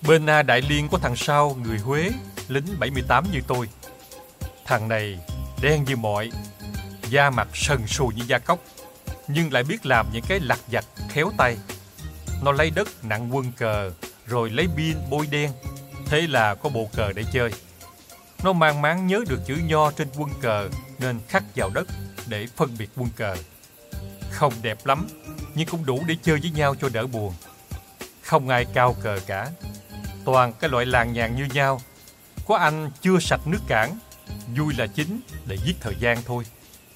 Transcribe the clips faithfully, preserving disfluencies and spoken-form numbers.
Bên A Đại Liên có thằng Sao, người Huế, lính bảy mươi tám như tôi. Thằng này đen như mọi, da mặt sần sùi như da cóc, nhưng lại biết làm những cái lặt vặt khéo tay. Nó lấy đất nặng quân cờ, rồi lấy pin bôi đen, thế là có bộ cờ để chơi. Nó mang máng nhớ được chữ nho trên quân cờ nên khắc vào đất để phân biệt quân cờ. Không đẹp lắm, nhưng cũng đủ để chơi với nhau cho đỡ buồn. Không ai cao cờ cả, toàn cái loại làng nhàng như nhau. Có anh chưa sạch nước cảng, vui là chính để giết thời gian thôi.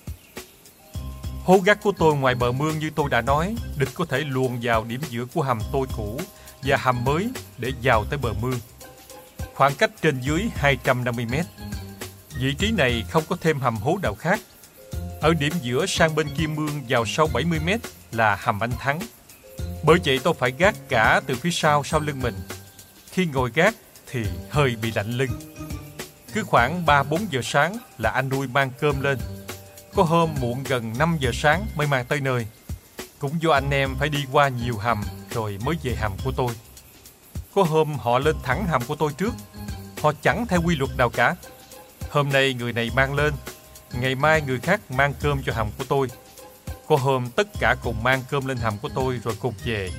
Hố gác của tôi ngoài bờ mương như tôi đã nói, địch có thể luồn vào điểm giữa của hầm tôi cũ và hầm mới để vào tới bờ mương. Khoảng cách trên dưới hai trăm năm mươi mét. Vị trí này không có thêm hầm hố nào khác. Ở điểm giữa sang bên kia mương vào sâu bảy mươi mét là hầm anh Thắng. Bởi vậy tôi phải gác cả từ phía sau sau lưng mình. Khi ngồi gác thì hơi bị lạnh lưng. Cứ khoảng ba bốn giờ sáng là anh nuôi mang cơm lên. Có hôm muộn gần năm giờ sáng mới mang tới nơi. Cũng do anh em phải đi qua nhiều hầm rồi mới về hầm của tôi. Có hôm họ lên thẳng hầm của tôi trước. Họ chẳng theo quy luật nào cả. Hôm nay người này mang lên, ngày mai người khác mang cơm cho hầm của tôi. Có hôm tất cả cùng mang cơm lên hầm của tôi rồi cùng về.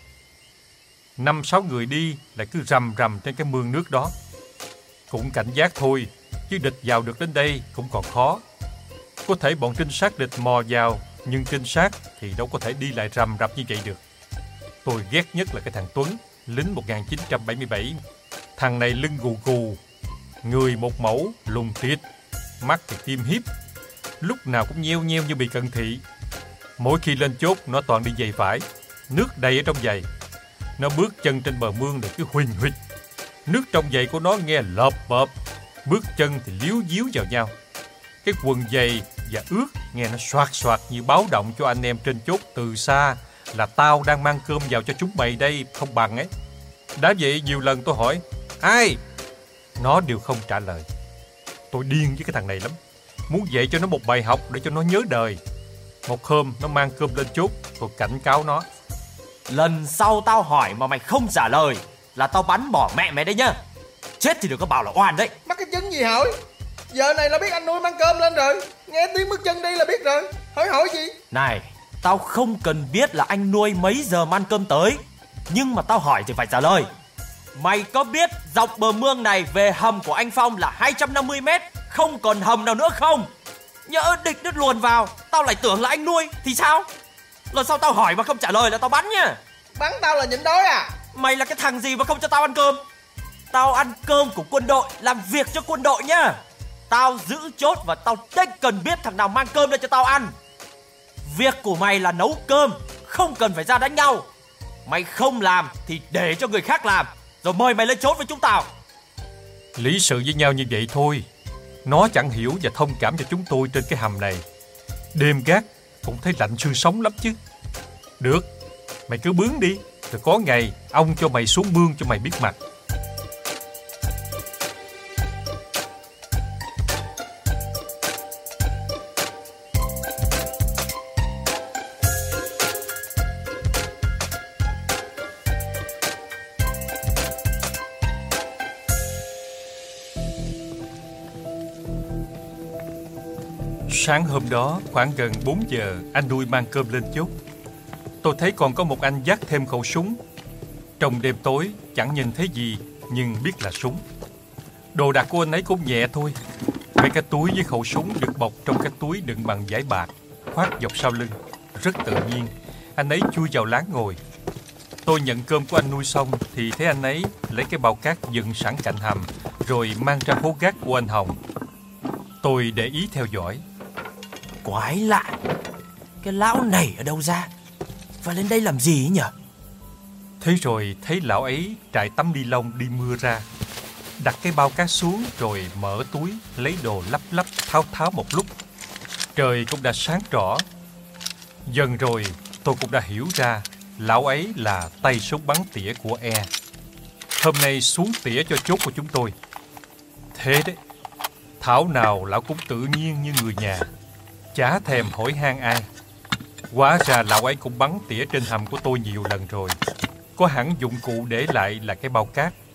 Năm sáu người đi lại cứ rầm rầm trên cái mương nước đó. Cũng cảnh giác thôi, chứ địch vào được đến đây cũng còn khó. Có thể bọn trinh sát địch mò vào, nhưng trinh sát thì đâu có thể đi lại rầm rập như vậy được. Tôi ghét nhất là cái thằng Tuấn, lính một nghìn chín trăm bảy mươi bảy. Thằng này lưng gù gù, người một mẫu, lùn tiết, mắt thì tim hiếp, lúc nào cũng nheo nheo như bị cận thị. Mỗi khi lên chốt nó toàn đi giày vải, nước đầy ở trong giày. Nó bước chân trên bờ mương để cứ huỳnh huỳnh. Nước trong giày của nó nghe lợp bợp, bước chân thì líu díu vào nhau. Cái quần giày và ướt nghe nó xoạt xoạt như báo động cho anh em trên chốt từ xa là tao đang mang cơm vào cho chúng mày đây, không bằng ấy. Đã vậy nhiều lần tôi hỏi ai, nó đều không trả lời. Tôi điên với cái thằng này lắm, muốn dạy cho nó một bài học để cho nó nhớ đời. Một hôm nó mang cơm lên chốt, tôi cảnh cáo nó: lần sau tao hỏi mà mày không trả lời là tao bắn bỏ mẹ mày đấy nhá. Chết thì đừng có bảo là oan đấy. Mắc cái chứng gì hỏi? Giờ này là biết anh nuôi mang cơm lên rồi, nghe tiếng bước chân đi là biết rồi. Hỏi hỏi gì? Này, tao không cần biết là anh nuôi mấy giờ mang cơm tới, nhưng mà tao hỏi thì phải trả lời. Mày có biết dọc bờ mương này về hầm của anh Phong là hai trăm năm mươi mét, không còn hầm nào nữa không? Nhỡ địch nó luồn vào, tao lại tưởng là anh nuôi thì sao? Lần sau tao hỏi mà không trả lời là tao bắn nha. Bắn tao là nhịn đói à? Mày là cái thằng gì mà không cho tao ăn cơm? Tao ăn cơm của quân đội, làm việc cho quân đội nhá. Tao giữ chốt và tao đếch cần biết thằng nào mang cơm lên cho tao ăn. Việc của mày là nấu cơm, không cần phải ra đánh nhau. Mày không làm thì để cho người khác làm, rồi mời mày lên chốt với chúng tao. Lý sự với nhau như vậy thôi. Nó chẳng hiểu và thông cảm cho chúng tôi trên cái hầm này. Đêm gác cũng thấy lạnh xương sống lắm chứ. Được, mày cứ bướng đi, rồi có ngày ông cho mày xuống mương cho mày biết mặt. Sáng hôm đó khoảng gần bốn giờ, anh nuôi mang cơm lên chốt. Tôi thấy còn có một anh vác thêm khẩu súng. Trong đêm tối chẳng nhìn thấy gì, nhưng biết là súng. Đồ đạc của anh ấy cũng nhẹ thôi. Mấy cái túi với khẩu súng được bọc trong cái túi đựng bằng vải bạc, khoác dọc sau lưng. Rất tự nhiên, anh ấy chui vào láng ngồi. Tôi nhận cơm của anh nuôi xong thì thấy anh ấy lấy cái bao cát dựng sẵn cạnh hầm, rồi mang ra hố gác của anh Hồng. Tôi để ý theo dõi. Quái lạ, cái lão này ở đâu ra và lên đây làm gì ấy nhỉ? Thế rồi thấy lão ấy trải tấm ni lông đi mưa ra, đặt cái bao cát xuống rồi mở túi lấy đồ lắp lắp tháo tháo một lúc. Trời cũng đã sáng rõ. Dần rồi tôi cũng đã hiểu ra lão ấy là tay súng bắn tỉa của E. Hôm nay xuống tỉa cho chốt của chúng tôi. Thế đấy, thảo nào lão cũng tự nhiên như người nhà, chả thèm hỏi han ai. Hóa ra lão ấy cũng bắn tỉa trên hầm của tôi nhiều lần rồi. Có hẳn dụng cụ để lại là cái bao cát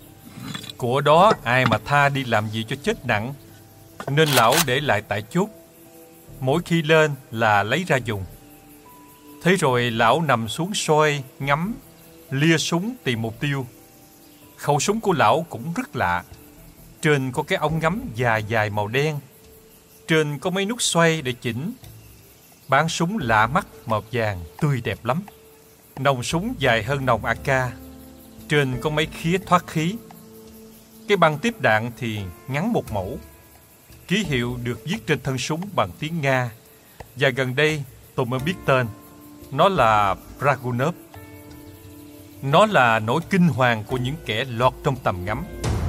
Của đó ai mà tha đi làm gì cho chết nặng, nên lão để lại tại chốt. Mỗi khi lên là lấy ra dùng. Thế rồi lão nằm xuống soi, ngắm, lia súng tìm mục tiêu. Khẩu súng của lão cũng rất lạ. Trên có cái ống ngắm dài dài màu đen. Trên có mấy nút xoay để chỉnh. Bán súng lạ mắt màu vàng tươi đẹp lắm. Nòng súng dài hơn nòng a ca. Trên có mấy khía thoát khí. Cái băng tiếp đạn thì ngắn một mẫu. Ký hiệu được viết trên thân súng bằng tiếng Nga. Và gần đây tôi mới biết tên. Nó là Dragunov. Nó là nỗi kinh hoàng của những kẻ lọt trong tầm ngắm.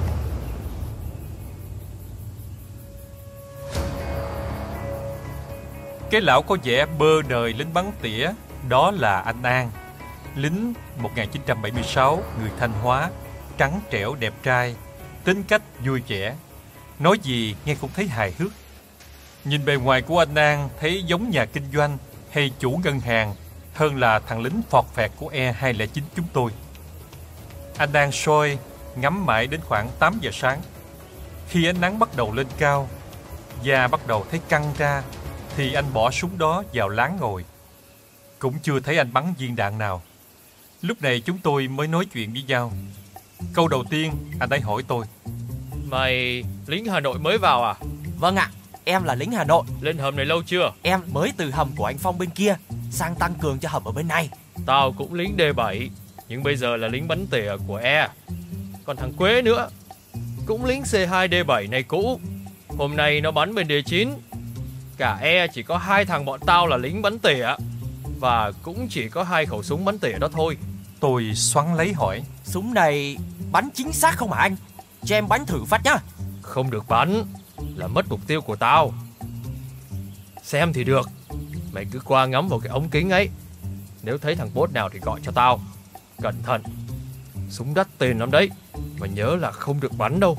Cái lão có vẻ bơ đời lính bắn tỉa, đó là anh An, lính một nghìn chín trăm bảy mươi sáu, người Thanh Hóa, trắng trẻo đẹp trai, tính cách vui vẻ, nói gì nghe cũng thấy hài hước. Nhìn bề ngoài của anh An thấy giống nhà kinh doanh hay chủ ngân hàng hơn là thằng lính phọt phẹt của E hai không chín chúng tôi. Anh An soi, ngắm mãi đến khoảng tám giờ sáng. Khi ánh nắng bắt đầu lên cao, da bắt đầu thấy căng ra, thì anh bỏ súng đó vào láng ngồi. Cũng chưa thấy anh bắn viên đạn nào. Lúc này chúng tôi mới nói chuyện với nhau. Câu đầu tiên anh ấy hỏi tôi: Mày lính Hà Nội mới vào à? Vâng ạ, em là lính Hà Nội. Lên hầm này lâu chưa? Em mới từ hầm của anh Phong bên kia sang tăng cường cho hầm ở bên này. Tao cũng lính D bảy, nhưng bây giờ là lính bắn tỉa của E. Còn thằng Quế nữa, cũng lính C hai D bảy này cũ. Hôm nay nó bắn bên D chín. Cả E chỉ có hai thằng bọn tao là lính bắn tỉa, và cũng chỉ có hai khẩu súng bắn tỉa đó thôi. Tôi xoắn lấy hỏi: Súng này bắn chính xác không hả anh? Cho em bắn thử phát nhá. Không được bắn, là mất mục tiêu của tao. Xem thì được, mày cứ qua ngắm vào cái ống kính ấy. Nếu thấy thằng bốt nào thì gọi cho tao. Cẩn thận, súng đắt tiền lắm đấy, mà nhớ là không được bắn đâu.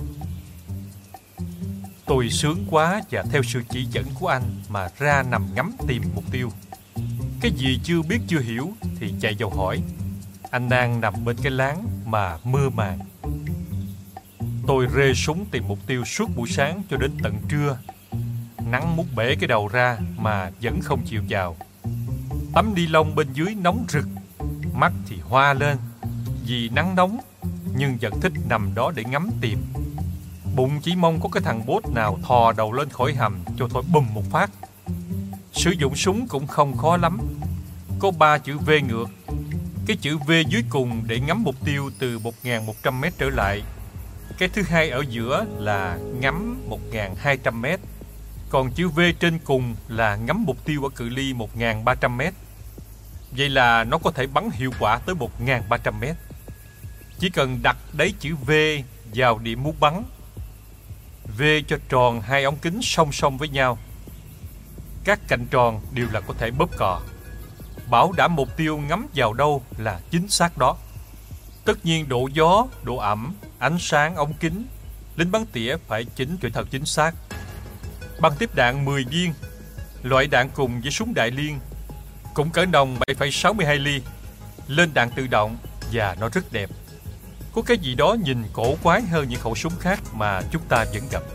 Tôi sướng quá và theo sự chỉ dẫn của anh mà ra nằm ngắm tìm mục tiêu. Cái gì chưa biết chưa hiểu thì chạy vào hỏi. Anh đang nằm bên cái láng mà mơ màng. Tôi rê súng tìm mục tiêu suốt buổi sáng cho đến tận trưa. Nắng mút bể cái đầu ra mà vẫn không chịu vào. Tấm ni lông bên dưới nóng rực, mắt thì hoa lên vì nắng nóng, nhưng vẫn thích nằm đó để ngắm tìm. Bụng chỉ mong có cái thằng bốt nào thò đầu lên khỏi hầm cho tôi bùm một phát. Sử dụng súng cũng không khó lắm. Có ba chữ V ngược. Cái chữ V dưới cùng để ngắm mục tiêu từ một nghìn một trăm mét trở lại. Cái thứ hai ở giữa là ngắm một nghìn hai trăm mét. Còn chữ V trên cùng là ngắm mục tiêu ở cự ly một nghìn ba trăm mét. Vậy là nó có thể bắn hiệu quả tới một nghìn ba trăm mét. Chỉ cần đặt đáy chữ V vào điểm muốn bắn. V cho tròn hai ống kính song song với nhau. Các cạnh tròn đều là có thể bóp cò. Bảo đảm mục tiêu ngắm vào đâu là chính xác đó. Tất nhiên độ gió, độ ẩm, ánh sáng ống kính, lính bắn tỉa phải chỉnh cho thật chính xác. Băng tiếp đạn mười viên, loại đạn cùng với súng đại liên, cũng cỡ nòng bảy phẩy sáu mươi hai ly, lên đạn tự động và nó rất đẹp. Có cái gì đó nhìn cổ quái hơn những khẩu súng khác mà chúng ta vẫn gặp.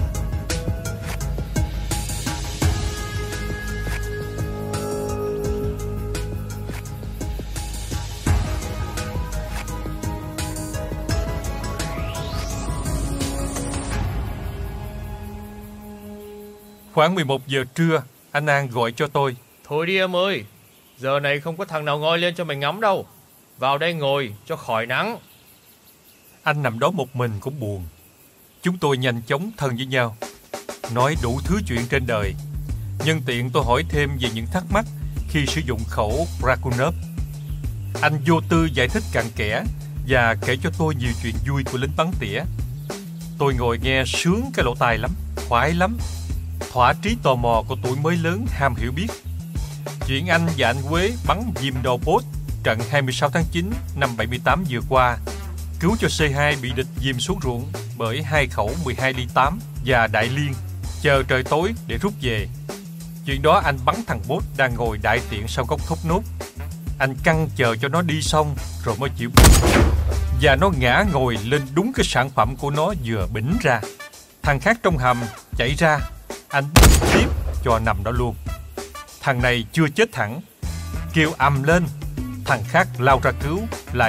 Khoảng mười một giờ trưa, anh An gọi cho tôi. Thôi đi em ơi, giờ này không có thằng nào ngoi lên cho mày ngắm đâu. Vào đây ngồi cho khỏi nắng. Anh nằm đó một mình cũng buồn. Chúng tôi nhanh chóng thân với nhau, nói đủ thứ chuyện trên đời. Nhân tiện tôi hỏi thêm về những thắc mắc khi sử dụng khẩu Dragunov. Anh vô tư giải thích cặn kẽ và kể cho tôi nhiều chuyện vui của lính bắn tỉa. Tôi ngồi nghe sướng cái lỗ tai lắm, khoái lắm. Thỏa trí tò mò của tuổi mới lớn ham hiểu biết. Chuyện anh và anh Quế bắn diêm đầu bốt trận hai mươi sáu tháng chín năm bảy mươi tám vừa qua, cứu cho C hai bị địch diêm xuống ruộng bởi hai khẩu mười hai ly tám và đại liên, chờ trời tối để rút về. Chuyện đó anh bắn thằng bốt đang ngồi đại tiện sau gốc thốt nốt. Anh căng chờ cho nó đi xong rồi mới chịu. và nó ngã ngồi lên đúng cái sản phẩm của nó vừa bỉnh ra. Thằng khác trong hầm chạy ra, anh tiếp cho nằm đó luôn. Thằng này chưa chết thẳng, kêu ầm lên, thằng khác lao ra cứu, lại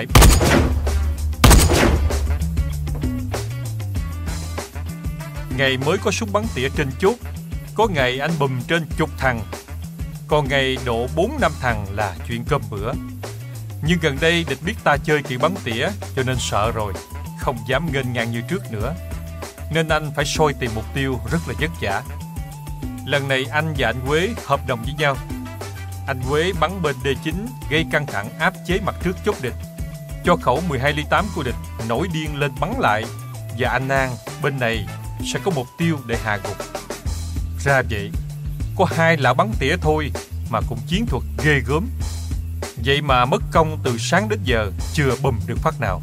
ngày mới có súng bắn tỉa trên chốt, có ngày anh bùm trên chục thằng, còn ngày độ bốn năm thằng là chuyện cơm bữa. Nhưng gần đây địch biết ta chơi kỳ bắn tỉa cho nên sợ rồi, không dám nghênh ngang như trước nữa, nên anh phải soi tìm mục tiêu rất là vất vả. Lần này anh và anh Quế hợp đồng với nhau. Anh Quế bắn bên D chín gây căng thẳng áp chế mặt trước chốt địch, cho khẩu mười hai ly tám của địch nổi điên lên bắn lại, và anh An bên này sẽ có mục tiêu để hạ gục. Ra vậy, có hai lão bắn tỉa thôi mà cũng chiến thuật ghê gớm. Vậy mà mất công từ sáng đến giờ chưa bùm được phát nào.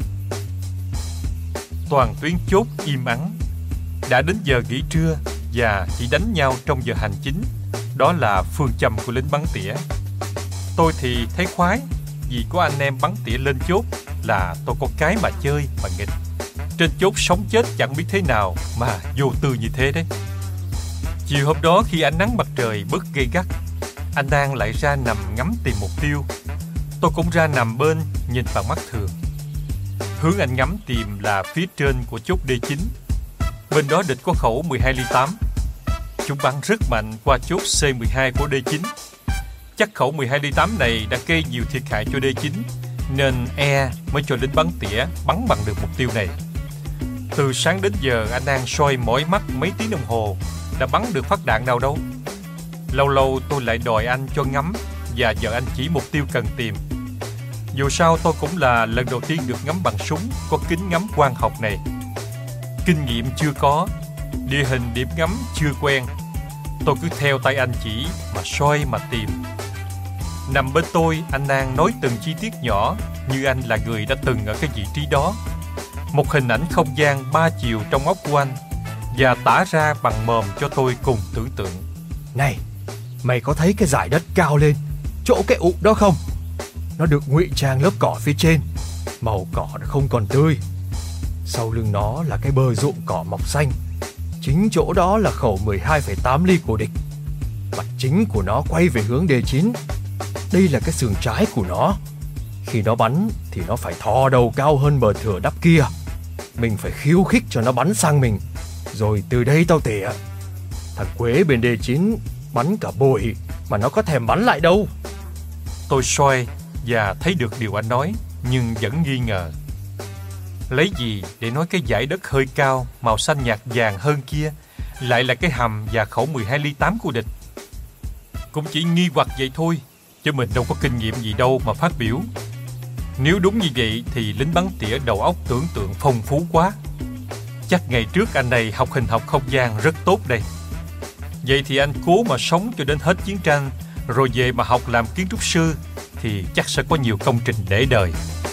Toàn tuyến chốt im ắng. Đã đến giờ nghỉ trưa và chỉ đánh nhau trong giờ hành chính. Đó là phương châm của lính bắn tỉa. Tôi thì thấy khoái, vì có anh em bắn tỉa lên chốt là tôi có cái mà chơi mà nghịch. Trên chốt sống chết chẳng biết thế nào mà vô tư như thế đấy. Chiều hôm đó khi ánh nắng mặt trời bớt gay gắt, anh An lại ra nằm ngắm tìm mục tiêu. Tôi cũng ra nằm bên nhìn bằng mắt thường. Hướng anh ngắm tìm là phía trên của chốt D chín. Bên đó địch có khẩu mười hai ly tám. Chúng bắn rất mạnh qua chốt C mười hai của D chín. Chắc khẩu mười hai ly tám này đã gây nhiều thiệt hại cho D chín, nên E mới cho lính bắn tỉa bắn bằng được mục tiêu này. Từ sáng đến giờ anh An soi mỏi mắt mấy tiếng đồng hồ, đã bắn được phát đạn nào đâu. Lâu lâu tôi lại đòi anh cho ngắm, và giờ anh chỉ mục tiêu cần tìm. Dù sao tôi cũng là lần đầu tiên được ngắm bằng súng có kính ngắm quang học này. Kinh nghiệm chưa có, địa hình điểm ngắm chưa quen, tôi cứ theo tay anh chỉ mà soi mà tìm. Nằm bên tôi, anh An nói từng chi tiết nhỏ như anh là người đã từng ở cái vị trí đó. Một hình ảnh không gian ba chiều trong óc của anh, và tả ra bằng mồm cho tôi cùng tưởng tượng. Này, mày có thấy cái dải đất cao lên chỗ cái ụ đó không? Nó được ngụy trang lớp cỏ phía trên, màu cỏ nó không còn tươi. Sau lưng nó là cái bờ ruộng cỏ mọc xanh. Chính chỗ đó là khẩu mười hai phẩy tám ly của địch. Mặt chính của nó quay về hướng D chín. Đây là cái sườn trái của nó. Khi nó bắn thì nó phải thò đầu cao hơn bờ thửa đắp kia. Mình phải khiêu khích cho nó bắn sang mình, rồi từ đây tao tỉa. Thằng Quế bên D chín bắn cả buổi mà nó có thèm bắn lại đâu. Tôi soi và thấy được điều anh nói, nhưng vẫn nghi ngờ. Lấy gì để nói cái dải đất hơi cao, màu xanh nhạt vàng hơn kia lại là cái hầm và khẩu mười hai ly tám của địch? Cũng chỉ nghi hoặc vậy thôi, chứ mình đâu có kinh nghiệm gì đâu mà phát biểu. Nếu đúng như vậy thì lính bắn tỉa đầu óc tưởng tượng phong phú quá. Chắc ngày trước anh này học hình học không gian rất tốt đây. Vậy thì anh cố mà sống cho đến hết chiến tranh, rồi về mà học làm kiến trúc sư, thì chắc sẽ có nhiều công trình để đời.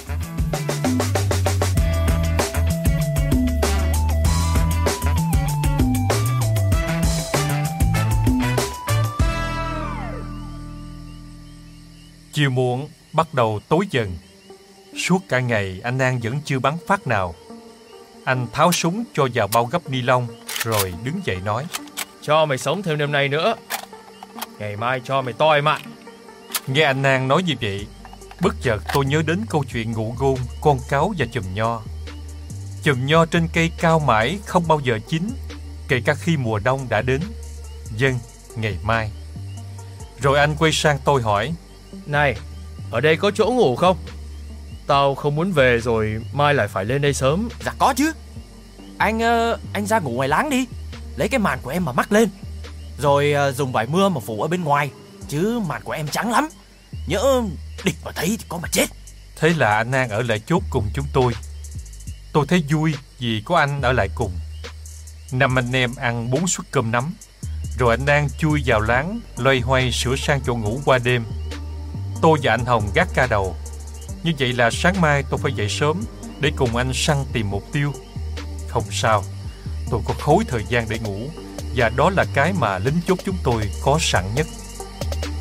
Chiều muộn bắt đầu tối dần. Suốt cả ngày anh An vẫn chưa bắn phát nào. Anh tháo súng cho vào bao gấp ni lông, rồi đứng dậy nói: Cho mày sống thêm đêm nay nữa, ngày mai cho mày toi mạng. Nghe anh An nói như vậy, bất chợt tôi nhớ đến câu chuyện ngụ ngôn con cáo và chùm nho. Chùm nho trên cây cao mãi không bao giờ chín, kể cả khi mùa đông đã đến. Vâng, ngày mai. Rồi anh quay sang tôi hỏi: Này, ở đây có chỗ ngủ không? Tao không muốn về rồi mai lại phải lên đây sớm. Dạ có chứ. Anh uh, anh ra ngủ ngoài láng đi, lấy cái màn của em mà mắc lên, rồi uh, dùng vải mưa mà phủ ở bên ngoài, chứ màn của em trắng lắm. Nhỡ địch mà thấy thì có mà chết. Thế là anh An ở lại chốt cùng chúng tôi. Tôi thấy vui vì có anh ở lại cùng. Năm anh em ăn bốn suất cơm nắm, rồi anh An chui vào láng loay hoay sửa sang chỗ ngủ qua đêm. Tôi và anh Hồng gác ca đầu. Như vậy là sáng mai tôi phải dậy sớm để cùng anh săn tìm mục tiêu. Không sao, tôi có khối thời gian để ngủ, và đó là cái mà lính chốt chúng tôi có sẵn nhất.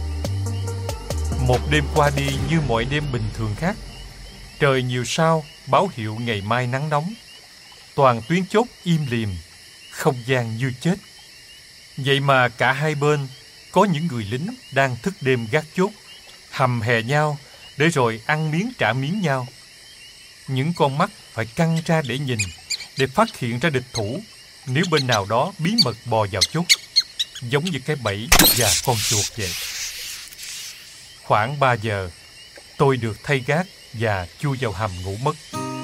Một đêm qua đi như mọi đêm bình thường khác. Trời nhiều sao, báo hiệu ngày mai nắng nóng. Toàn tuyến chốt im lìm, không gian như chết. Vậy mà cả hai bên có những người lính đang thức đêm gác chốt, hầm hè nhau để rồi ăn miếng trả miếng nhau. Những con mắt phải căng ra để nhìn, để phát hiện ra địch thủ nếu bên nào đó bí mật bò vào chốt, giống như cái bẫy và con chuột vậy. Khoảng ba giờ, tôi được thay gác và chui vào hầm ngủ mất.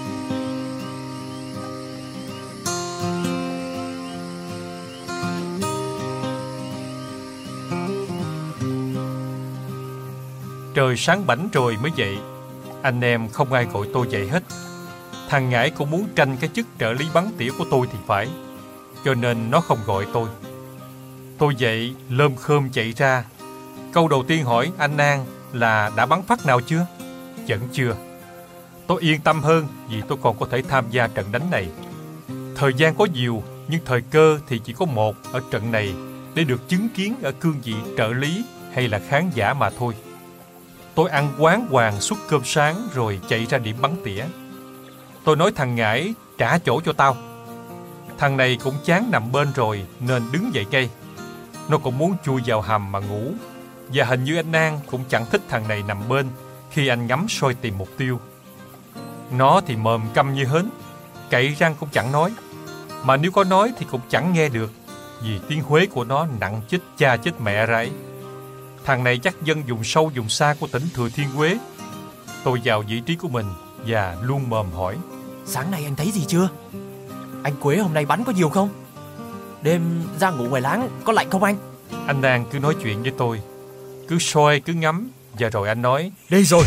Trời sáng bảnh rồi mới dậy. Anh em không ai gọi tôi dậy hết. Thằng Ngải cũng muốn tranh cái chức trợ lý bắn tỉa của tôi thì phải, cho nên nó không gọi tôi. Tôi dậy lơm khơm chạy ra. Câu đầu tiên hỏi anh An là đã bắn phát nào chưa? Vẫn chưa. Tôi yên tâm hơn vì tôi còn có thể tham gia trận đánh này. Thời gian có nhiều, nhưng thời cơ thì chỉ có một ở trận này, để được chứng kiến ở cương vị trợ lý hay là khán giả mà thôi. Tôi ăn quán hoàng suất cơm sáng rồi chạy ra điểm bắn tỉa. Tôi nói thằng Ngải trả chỗ cho tao. Thằng này cũng chán nằm bên rồi nên đứng dậy ngay. Nó cũng muốn chui vào hầm mà ngủ. Và hình như anh An cũng chẳng thích thằng này nằm bên khi anh ngắm soi tìm mục tiêu. Nó thì mồm câm như hến, cậy răng cũng chẳng nói. Mà nếu có nói thì cũng chẳng nghe được, vì tiếng Huế của nó nặng chết cha chết mẹ ra ấy. Thằng này chắc dân vùng sâu vùng xa của tỉnh Thừa Thiên Huế. Tôi vào vị trí của mình và luôn mồm hỏi: Sáng nay anh thấy gì chưa? Anh Quế hôm nay bắn có nhiều không? Đêm ra ngủ ngoài láng có lạnh không anh? Anh An cứ nói chuyện với tôi, cứ soi cứ ngắm, và rồi anh nói: Đây rồi.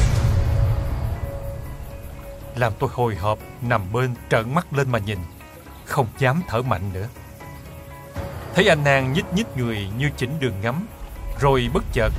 Làm tôi hồi hộp nằm bên trợn mắt lên mà nhìn, không dám thở mạnh nữa. Thấy anh An nhích nhích người như chỉnh đường ngắm, rồi bất chợt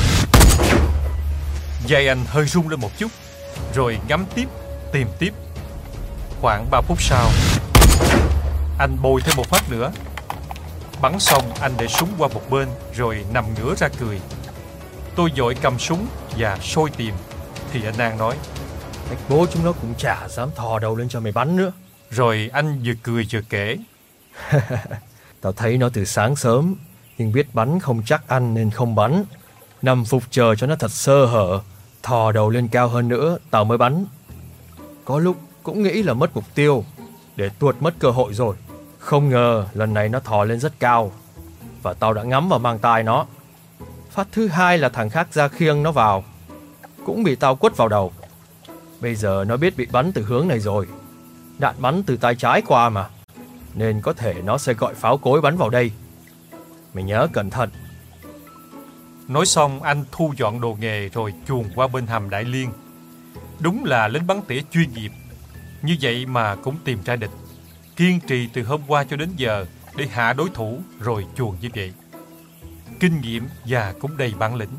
vai anh hơi rung lên một chút, rồi ngắm tiếp, tìm tiếp. Khoảng ba phút sau, anh bồi thêm một phát nữa. Bắn xong anh để súng qua một bên rồi nằm ngửa ra cười. Tôi vội cầm súng và soi tìm, thì anh An nói: Bạch bố chúng nó cũng chả dám thò đầu lên cho mày bắn nữa. Rồi anh vừa cười vừa kể: Tao thấy nó từ sáng sớm, nhưng biết bắn không chắc ăn nên không bắn. Nằm phục chờ cho nó thật sơ hở, thò đầu lên cao hơn nữa tao mới bắn. Có lúc cũng nghĩ là mất mục tiêu, để tuột mất cơ hội rồi. Không ngờ lần này nó thò lên rất cao, và tao đã ngắm vào mang tai nó. Phát thứ hai là thằng khác ra khiêng nó vào, cũng bị tao quất vào đầu. Bây giờ nó biết bị bắn từ hướng này rồi. Đạn bắn từ tay trái qua mà, nên có thể nó sẽ gọi pháo cối bắn vào đây. Mày nhớ cẩn thận. Nói xong anh thu dọn đồ nghề rồi chuồn qua bên hầm Đại Liên. Đúng là lính bắn tỉa chuyên nghiệp. Như vậy mà cũng tìm ra địch. Kiên trì từ hôm qua cho đến giờ để hạ đối thủ rồi chuồn như vậy. Kinh nghiệm và cũng đầy bản lĩnh.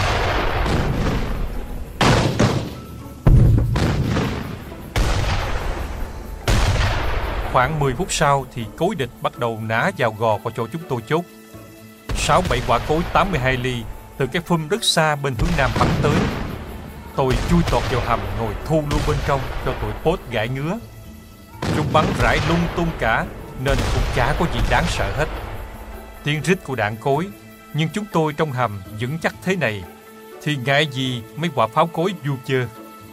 Khoảng mười phút sau thì cối địch bắt đầu nã vào gò của chỗ chúng tôi chốt. Sáu bảy quả cối tám mươi hai ly từ cái phum rất xa bên hướng nam bắn tới. Tôi chui tọt vào hầm ngồi thu lưu bên trong cho tụi pốt gãi ngứa. Chúng bắn rải lung tung cả nên cũng chả có gì đáng sợ hết. Tiếng rít của đạn cối, nhưng chúng tôi trong hầm vững chắc thế này thì ngại gì mấy quả pháo cối vu chơ.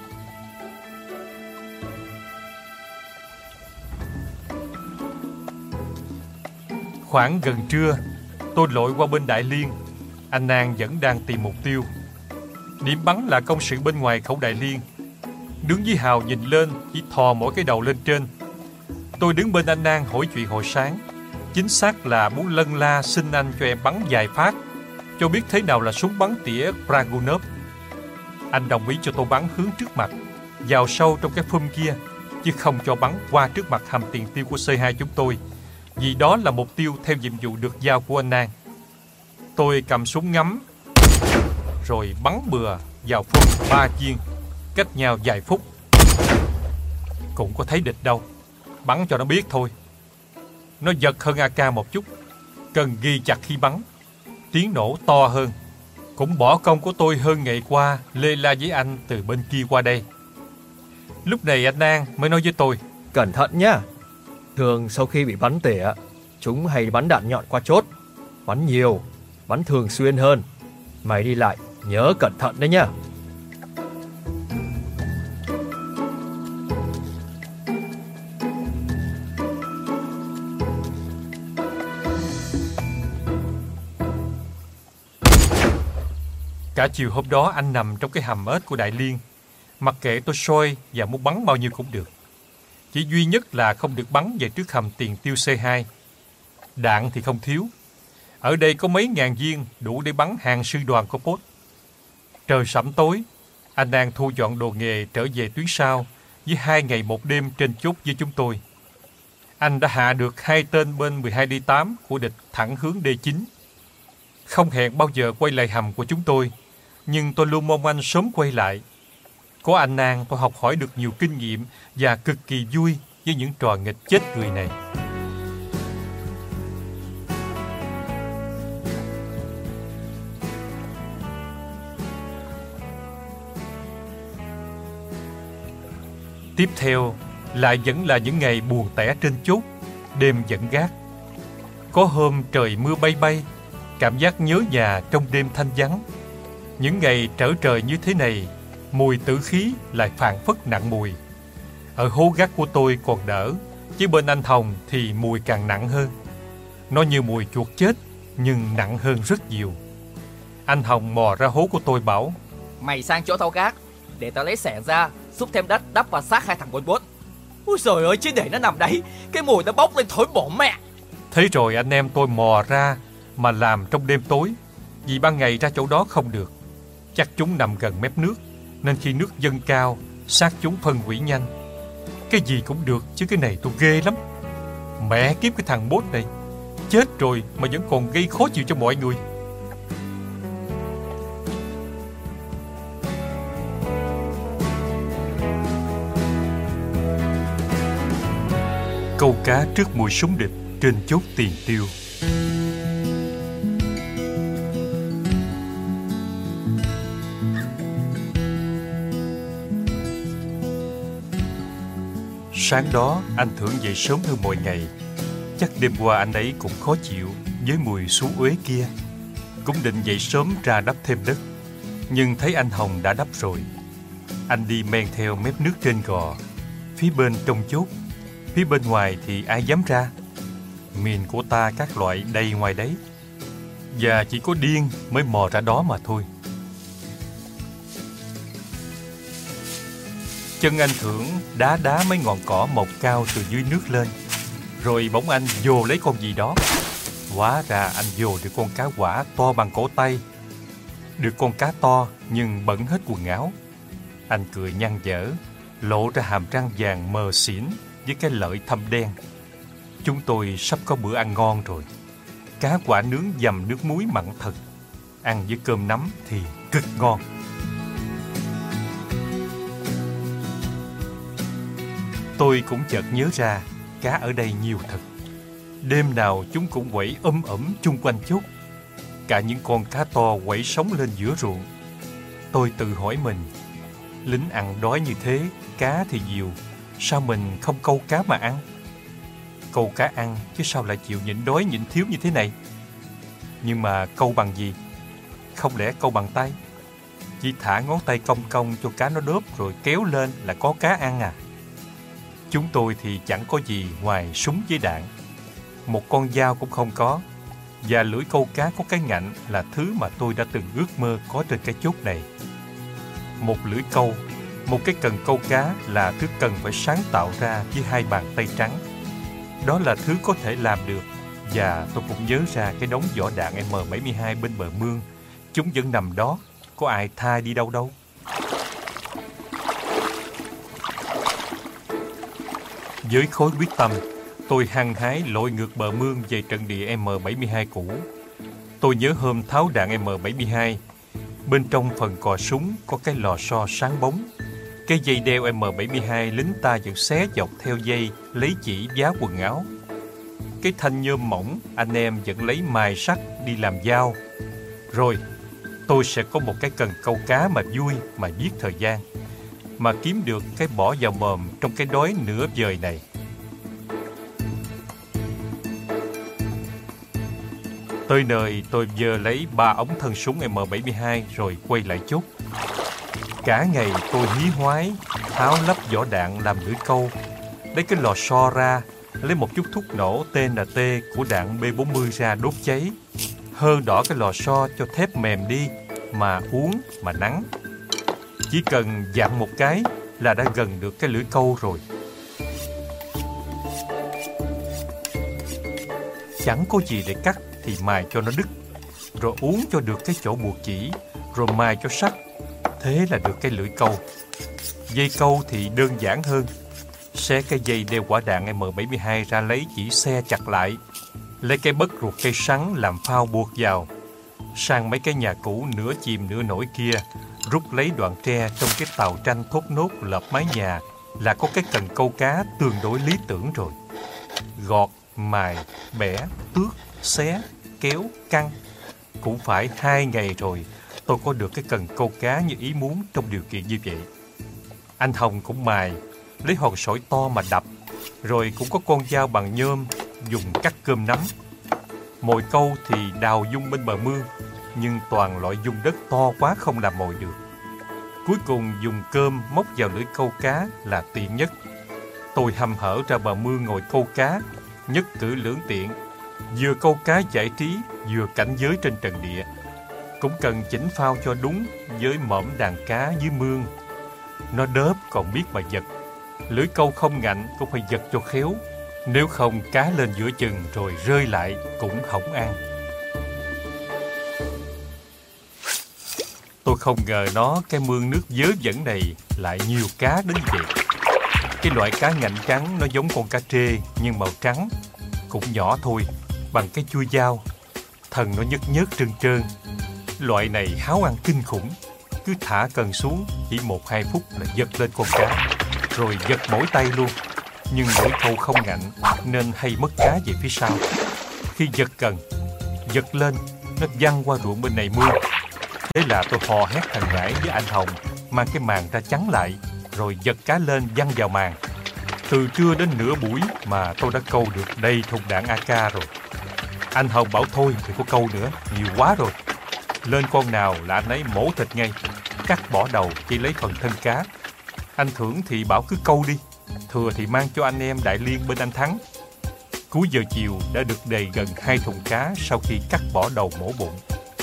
Khoảng gần trưa, tôi lội qua bên Đại Liên. Anh An vẫn đang tìm mục tiêu. Điểm bắn là công sự bên ngoài khẩu Đại Liên. Đứng dưới hào nhìn lên, chỉ thò mỗi cái đầu lên trên. Tôi đứng bên anh An hỏi chuyện hồi sáng. Chính xác là muốn lân la xin anh cho em bắn vài phát, cho biết thế nào là súng bắn tỉa Dragunov. Anh đồng ý cho tôi bắn hướng trước mặt, vào sâu trong cái phum kia, chứ không cho bắn qua trước mặt hầm tiền tiêu của xê hai chúng tôi, vì đó là mục tiêu theo nhiệm vụ được giao của anh An. Tôi cầm súng ngắm, rồi bắn bừa vào phum ba viên, cách nhau vài phút. Cũng có thấy địch đâu, bắn cho nó biết thôi. Nó giật hơn a ca một chút, cần ghi chặt khi bắn. Tiếng nổ to hơn. Cũng bỏ công của tôi hơn ngày qua lê la với anh từ bên kia qua đây. Lúc này anh An mới nói với tôi: Cẩn thận nhá. Thường sau khi bị bắn tỉa, chúng hay bắn đạn nhọn qua chốt. Bắn nhiều, bắn thường xuyên hơn. Mày đi lại nhớ cẩn thận đấy nhá. Cả chiều hôm đó anh nằm trong cái hầm ếch của Đại Liên. Mặc kệ tôi soi và muốn bắn bao nhiêu cũng được. Chỉ duy nhất là không được bắn về trước hầm tiền tiêu C hai. Đạn thì không thiếu. Ở đây có mấy ngàn viên đủ để bắn hàng sư đoàn của Pốt. Trời sẩm tối, anh An thu dọn đồ nghề trở về tuyến sau với hai ngày một đêm trên chốt với chúng tôi. Anh đã hạ được hai tên bên mười hai D tám của địch thẳng hướng D chín. Không hẹn bao giờ quay lại hầm của chúng tôi, nhưng tôi luôn mong anh sớm quay lại. Có anh An, tôi học hỏi được nhiều kinh nghiệm và cực kỳ vui với những trò nghịch chết người này. Tiếp theo lại vẫn là những ngày buồn tẻ trên chốt, đêm dẫn gác. Có hôm trời mưa bay bay, cảm giác nhớ nhà trong đêm thanh vắng. Những ngày trở trời như thế này, mùi tử khí lại phảng phất nặng mùi. Ở hố gác của tôi còn đỡ, chứ bên anh Hồng thì mùi càng nặng hơn. Nó như mùi chuột chết, nhưng nặng hơn rất nhiều. Anh Hồng mò ra hố của tôi bảo: Mày sang chỗ tao gác, để tao lấy xẻng ra, xúc thêm đất đắp vào xác hai thằng Pol Pot. Ôi trời ơi, chứ để nó nằm đấy, cái mùi nó bốc lên thối bổ mẹ. Thế rồi anh em tôi mò ra mà làm trong đêm tối, vì ban ngày ra chỗ đó không được. Chắc chúng nằm gần mép nước, nên khi nước dâng cao, xác chúng phân hủy nhanh. Cái gì cũng được, chứ cái này tôi ghê lắm. Mẹ kiếp cái thằng Bốt này, chết rồi mà vẫn còn gây khó chịu cho mọi người. Câu cá trước mùi súng địch trên chốt tiền tiêu. Sáng đó anh Thưởng dậy sớm hơn mọi ngày. Chắc đêm qua anh ấy cũng khó chịu với mùi xú uế kia. Cũng định dậy sớm ra đắp thêm đất, nhưng thấy anh Hồng đã đắp rồi. Anh đi men theo mép nước trên gò. Phía bên trong chốt, phía bên ngoài thì ai dám ra. Mìn của ta các loại đầy ngoài đấy, và chỉ có điên mới mò ra đó mà thôi. Chân anh Thưởng đá đá mấy ngọn cỏ mọc cao từ dưới nước lên, rồi bỗng anh vồ lấy con gì đó. Hóa ra anh vồ được con cá quả to bằng cổ tay. Được con cá to nhưng bẩn hết quần áo. Anh cười nhăn nhở, lộ ra hàm răng vàng mờ xỉn với cái lợi thâm đen. Chúng tôi sắp có bữa ăn ngon rồi. Cá quả nướng dầm nước muối mặn thật, ăn với cơm nắm thì cực ngon. Tôi cũng chợt nhớ ra, cá ở đây nhiều thật. Đêm nào chúng cũng quẩy um ẩm chung quanh chốt. Cả những con cá to quẩy sống lên giữa ruộng. Tôi tự hỏi mình, lính ăn đói như thế, cá thì nhiều, sao mình không câu cá mà ăn? Câu cá ăn chứ sao lại chịu nhịn đói nhịn thiếu như thế này? Nhưng mà câu bằng gì? Không lẽ câu bằng tay? Chỉ thả ngón tay cong cong cho cá nó đớp rồi kéo lên là có cá ăn à? Chúng tôi thì chẳng có gì ngoài súng với đạn. Một con dao cũng không có. Và lưỡi câu cá có cái ngạnh là thứ mà tôi đã từng ước mơ có trên cái chốt này. Một lưỡi câu, một cái cần câu cá là thứ cần phải sáng tạo ra với hai bàn tay trắng. Đó là thứ có thể làm được. Và tôi cũng nhớ ra cái đống vỏ đạn M bảy mươi hai bên bờ mương. Chúng vẫn nằm đó, có ai tha đi đâu đâu. Với khối quyết tâm, tôi hăng hái lội ngược bờ mương về trận địa M bảy mươi hai cũ. Tôi nhớ hôm tháo đạn M bảy mươi hai, bên trong phần cò súng có cái lò xo sáng bóng. Cái dây đeo M bảy mươi hai lính ta vẫn xé dọc theo dây, lấy chỉ vá quần áo. Cái thanh nhôm mỏng anh em vẫn lấy mài sắt đi làm dao. Rồi tôi sẽ có một cái cần câu cá mà vui mà giết thời gian. mà kiếm được cái bỏ vào mồm trong cái đói nửa vời này. Tới nơi tôi vơ lấy ba ống thân súng M bảy mươi hai rồi quay lại chốt. Cả ngày tôi hí hoái tháo lắp vỏ đạn làm lưỡi câu, lấy cái lò xo ra, lấy một chút thuốc nổ T N T của đạn B bốn mươi ra đốt cháy, hơ đỏ cái lò xo cho thép mềm đi mà uống mà nắng. Chỉ cần dặn một cái là đã gần được cái lưỡi câu rồi. Chẳng có gì để cắt thì mài cho nó đứt, rồi uống cho được cái chỗ buộc chỉ, rồi mài cho sắc. Thế là được cái lưỡi câu. Dây câu thì đơn giản hơn. Xé cái dây đeo quả đạn M bảy mươi hai ra lấy chỉ xe chặt lại. Lấy cái bất ruột cây sắn làm phao buộc vào. Sang mấy cái nhà cũ nửa chìm nửa nổi kia, rút lấy đoạn tre trong cái tàu tranh thốt nốt lợp mái nhà là có cái cần câu cá tương đối lý tưởng rồi. Gọt, mài, bẻ, tước, xé, kéo, căng. Cũng phải hai ngày rồi tôi có được cái cần câu cá như ý muốn trong điều kiện như vậy. Anh Hồng cũng mài, lấy hòn sỏi to mà đập, rồi cũng có con dao bằng nhôm dùng cắt cơm nắm. Mồi câu thì đào dung bên bờ mương, nhưng toàn loại dung đất to quá không làm mồi được. Cuối cùng dùng cơm móc vào lưỡi câu cá là tiện nhất. Tôi hăm hở ra bờ mương ngồi câu cá, nhất cử lưỡng tiện, vừa câu cá giải trí vừa cảnh giới trên trần địa. Cũng cần chỉnh phao cho đúng với mõm đàn cá dưới mương. Nó đớp còn biết mà giật. Lưỡi câu không ngạnh cũng phải giật cho khéo, nếu không cá lên giữa chừng rồi rơi lại cũng hỏng ăn. Tôi không ngờ nó cái mương nước vớ vẩn này lại nhiều cá đến vậy. Cái loại cá ngạnh trắng nó giống con cá trê nhưng màu trắng, cũng nhỏ thôi, bằng cái chuôi dao. Thân nó nhớt nhớt trơn trơn. Loại này háo ăn kinh khủng. Cứ thả cần xuống chỉ một hai phút là giật lên con cá, rồi giật mỏi tay luôn. Nhưng lưỡi câu không ngạnh nên hay mất cá về phía sau. Khi giật cần, giật lên, nó văng qua ruộng bên này mương. Thế là tôi hò hét thằng Ngãi với anh Hồng mang cái màn ra chắn lại, rồi giật cá lên văng vào màn. Từ trưa đến nửa buổi mà tôi đã câu được đầy thùng đạn A K rồi. Anh Hồng bảo thôi đừng có câu nữa, nhiều quá rồi. Lên con nào là anh ấy mổ thịt ngay, cắt bỏ đầu chỉ lấy phần thân cá. Anh Thưởng thì bảo cứ câu đi, thừa thì mang cho anh em Đại Liên bên anh Thắng. Cuối giờ chiều đã được đầy gần hai thùng cá sau khi cắt bỏ đầu mổ bụng.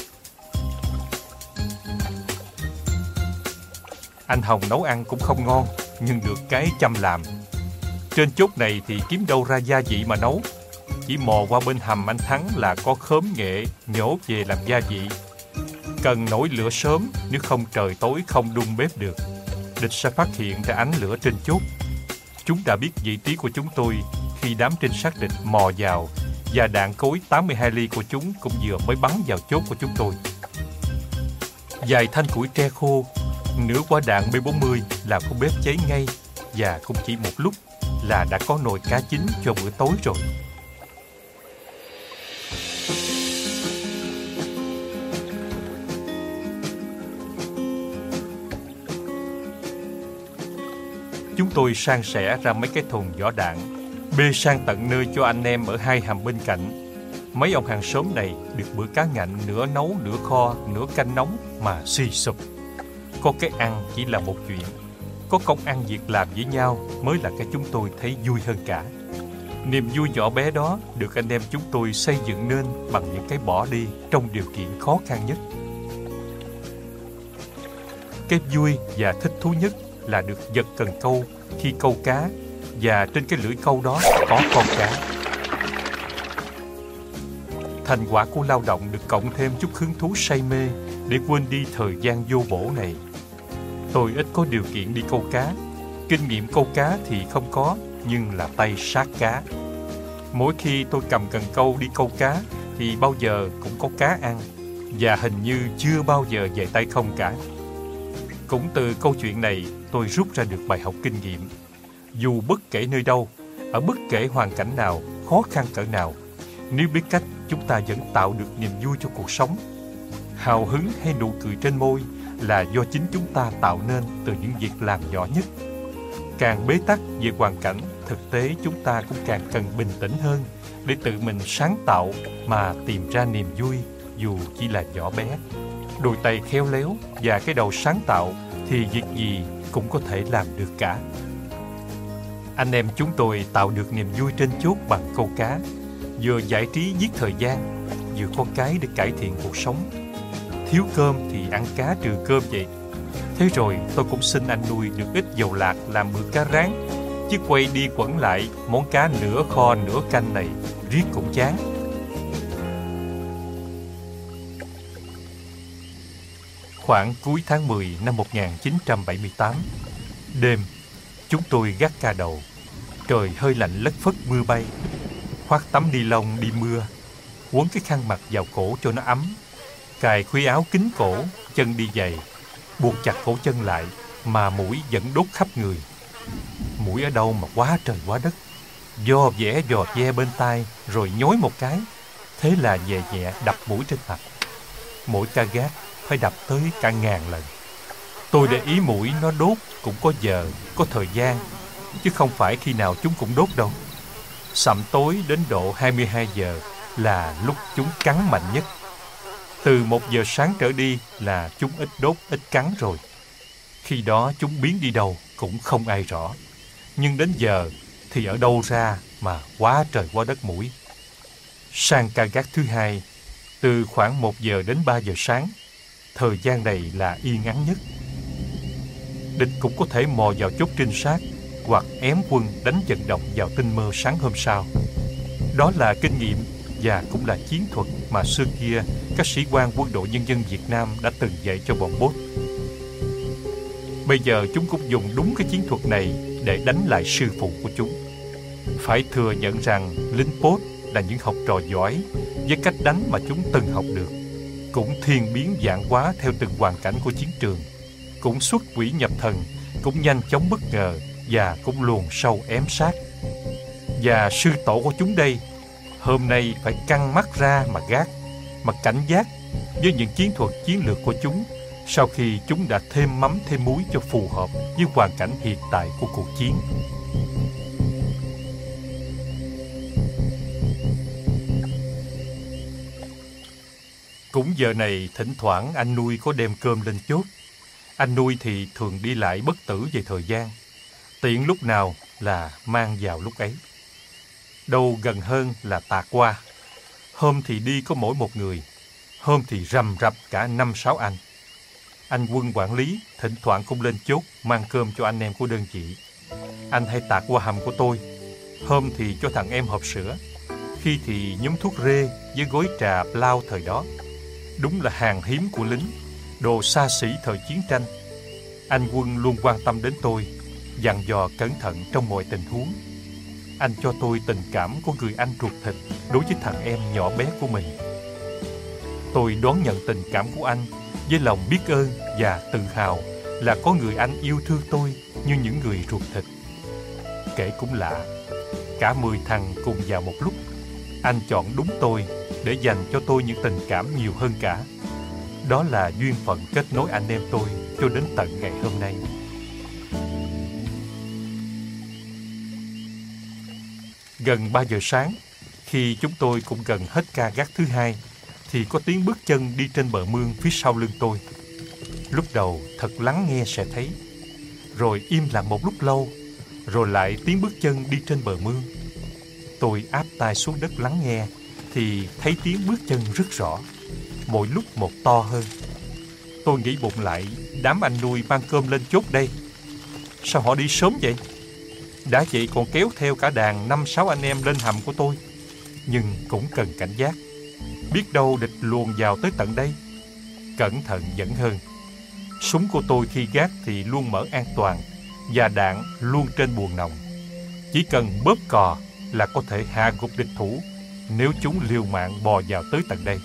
Anh Hồng nấu ăn cũng không ngon, nhưng được cái chăm làm. Trên chốt này thì kiếm đâu ra gia vị mà nấu. Chỉ mò qua bên hầm anh Thắng là có khóm nghệ nhổ về làm gia vị. Cần nổi lửa sớm, nếu không trời tối không đun bếp được. Địch sẽ phát hiện ra ánh lửa trên chốt. Chúng đã biết vị trí của chúng tôi khi đám trinh sát địch mò vào, và đạn cối tám mươi hai ly của chúng cũng vừa mới bắn vào chốt của chúng tôi. Vài thanh củi tre khô, nửa quả đạn B bốn mươi là có bếp cháy ngay, và cũng chỉ một lúc là đã có nồi cá chín cho bữa tối rồi. Chúng tôi san sẻ ra mấy cái thùng vỏ đạn, bê sang tận nơi cho anh em ở hai hầm bên cạnh. Mấy ông hàng xóm này được bữa cá ngạnh nửa nấu nửa kho nửa canh nóng mà suy sụp. Có cái ăn chỉ là một chuyện, có công ăn việc làm với nhau mới là cái chúng tôi thấy vui hơn cả. Niềm vui nhỏ bé đó được anh em chúng tôi xây dựng nên bằng những cái bỏ đi trong điều kiện khó khăn nhất. Cái vui và thích thú nhất là được giật cần câu khi câu cá, và trên cái lưỡi câu đó có con cá. Thành quả của lao động được cộng thêm chút hứng thú say mê để quên đi thời gian vô bổ này. Tôi ít có điều kiện đi câu cá, kinh nghiệm câu cá thì không có, nhưng là tay sát cá. Mỗi khi tôi cầm cần câu đi câu cá thì bao giờ cũng có cá ăn, và hình như chưa bao giờ về tay không cả. Cũng từ câu chuyện này tôi rút ra được bài học kinh nghiệm. Dù bất kể nơi đâu, ở bất kể hoàn cảnh nào, khó khăn cỡ nào, nếu biết cách, chúng ta vẫn tạo được niềm vui cho cuộc sống. Hào hứng hay nụ cười trên môi là do chính chúng ta tạo nên từ những việc làm nhỏ nhất. Càng bế tắc về hoàn cảnh, thực tế chúng ta cũng càng cần bình tĩnh hơn để tự mình sáng tạo mà tìm ra niềm vui dù chỉ là nhỏ bé. Đôi tay khéo léo và cái đầu sáng tạo thì việc gì cũng có thể làm được cả. Anh em chúng tôi tạo được niềm vui trên chốt bằng câu cá, vừa giải trí giết thời gian, vừa có cái để cải thiện cuộc sống. Thiếu cơm thì ăn cá trừ cơm vậy. Thế rồi tôi cũng xin anh nuôi được ít dầu lạc làm bữa cá rán, chứ quay đi quẩn lại món cá nửa kho nửa canh này riết cũng chán. Khoảng cuối tháng mười năm một nghìn chín trăm bảy mươi tám, đêm, chúng tôi gác ca đầu. Trời hơi lạnh lất phất mưa bay. Khoác tấm ni lông đi mưa, quấn cái khăn mặt vào cổ cho nó ấm, cài khuy áo kín cổ, chân đi giày, buộc chặt cổ chân lại mà mũi vẫn đốt khắp người. Mũi ở đâu mà quá trời quá đất, do vẽ dò ve bên tai rồi nhói một cái, thế là nhẹ nhẹ đập mũi trên mặt. Mỗi ca gác phải đập tới cả ngàn lần. Tôi để ý mũi nó đốt cũng có giờ, có thời gian, chứ không phải khi nào chúng cũng đốt đâu. Sẩm tối đến độ hai mươi hai giờ là lúc chúng cắn mạnh nhất. Từ một giờ sáng trở đi là chúng ít đốt, ít cắn rồi. Khi đó chúng biến đi đâu cũng không ai rõ. Nhưng đến giờ thì ở đâu ra mà quá trời quá đất mũi. Sang ca gác thứ hai, từ khoảng một giờ đến ba giờ sáng, thời gian này là yên ắng nhất. Địch cũng có thể mò vào chốt trinh sát hoặc ém quân đánh vận động vào tinh mơ sáng hôm sau. Đó là kinh nghiệm và cũng là chiến thuật mà xưa kia các sĩ quan quân đội nhân dân Việt Nam đã từng dạy cho bọn Bốt. Bây giờ chúng cũng dùng đúng cái chiến thuật này để đánh lại sư phụ của chúng. Phải thừa nhận rằng lính Bốt là những học trò giỏi với cách đánh mà chúng từng học được, cũng thiên biến vạn hóa theo từng hoàn cảnh của chiến trường, cũng xuất quỷ nhập thần, cũng nhanh chóng bất ngờ và cũng luồn sâu ém sát. Và sư tổ của chúng đây hôm nay phải căng mắt ra mà gác, mà cảnh giác với những chiến thuật chiến lược của chúng sau khi chúng đã thêm mắm thêm muối cho phù hợp với hoàn cảnh hiện tại của cuộc chiến. Cũng giờ này thỉnh thoảng anh nuôi có đem cơm lên chốt. Anh nuôi thì thường đi lại bất tử về thời gian, tiện lúc nào là mang vào lúc ấy. Đâu gần hơn là tạt qua. Hôm thì đi có mỗi một người, hôm thì rầm rập cả năm sáu anh. Anh Quân quản lý thỉnh thoảng cũng lên chốt mang cơm cho anh em của đơn vị. Anh hay tạt qua hầm của tôi. Hôm thì cho thằng em hộp sữa, khi thì nhúm thuốc rê với gói trà lao thời đó. Đúng là hàng hiếm của lính, đồ xa xỉ thời chiến tranh. Anh Quân luôn quan tâm đến tôi, dặn dò cẩn thận trong mọi tình huống. Anh cho tôi tình cảm của người anh ruột thịt đối với thằng em nhỏ bé của mình. Tôi đón nhận tình cảm của anh với lòng biết ơn và tự hào là có người anh yêu thương tôi như những người ruột thịt. Kể cũng lạ, cả mười thằng cùng vào một lúc, anh chọn đúng tôi để dành cho tôi những tình cảm nhiều hơn cả. Đó là duyên phận kết nối anh em tôi cho đến tận ngày hôm nay. Gần ba giờ sáng, khi chúng tôi cũng gần hết ca gác thứ hai, thì có tiếng bước chân đi trên bờ mương phía sau lưng tôi. Lúc đầu thật lắng nghe sẽ thấy, rồi im lặng một lúc lâu, rồi lại tiếng bước chân đi trên bờ mương. Tôi áp tai xuống đất lắng nghe, thì thấy tiếng bước chân rất rõ, mỗi lúc một to hơn. Tôi nghĩ bụng lại, đám anh nuôi mang cơm lên chốt đây, sao họ đi sớm vậy? Đã vậy còn kéo theo cả đàn năm sáu anh em lên hầm của tôi. Nhưng cũng cần cảnh giác, biết đâu địch luồn vào tới tận đây. Cẩn thận vẫn hơn. Súng của tôi khi gác thì luôn mở an toàn, và đạn luôn trên buồng nòng. Chỉ cần bóp cò là có thể hạ gục địch thủ nếu chúng liều mạng bò vào tới tận đây.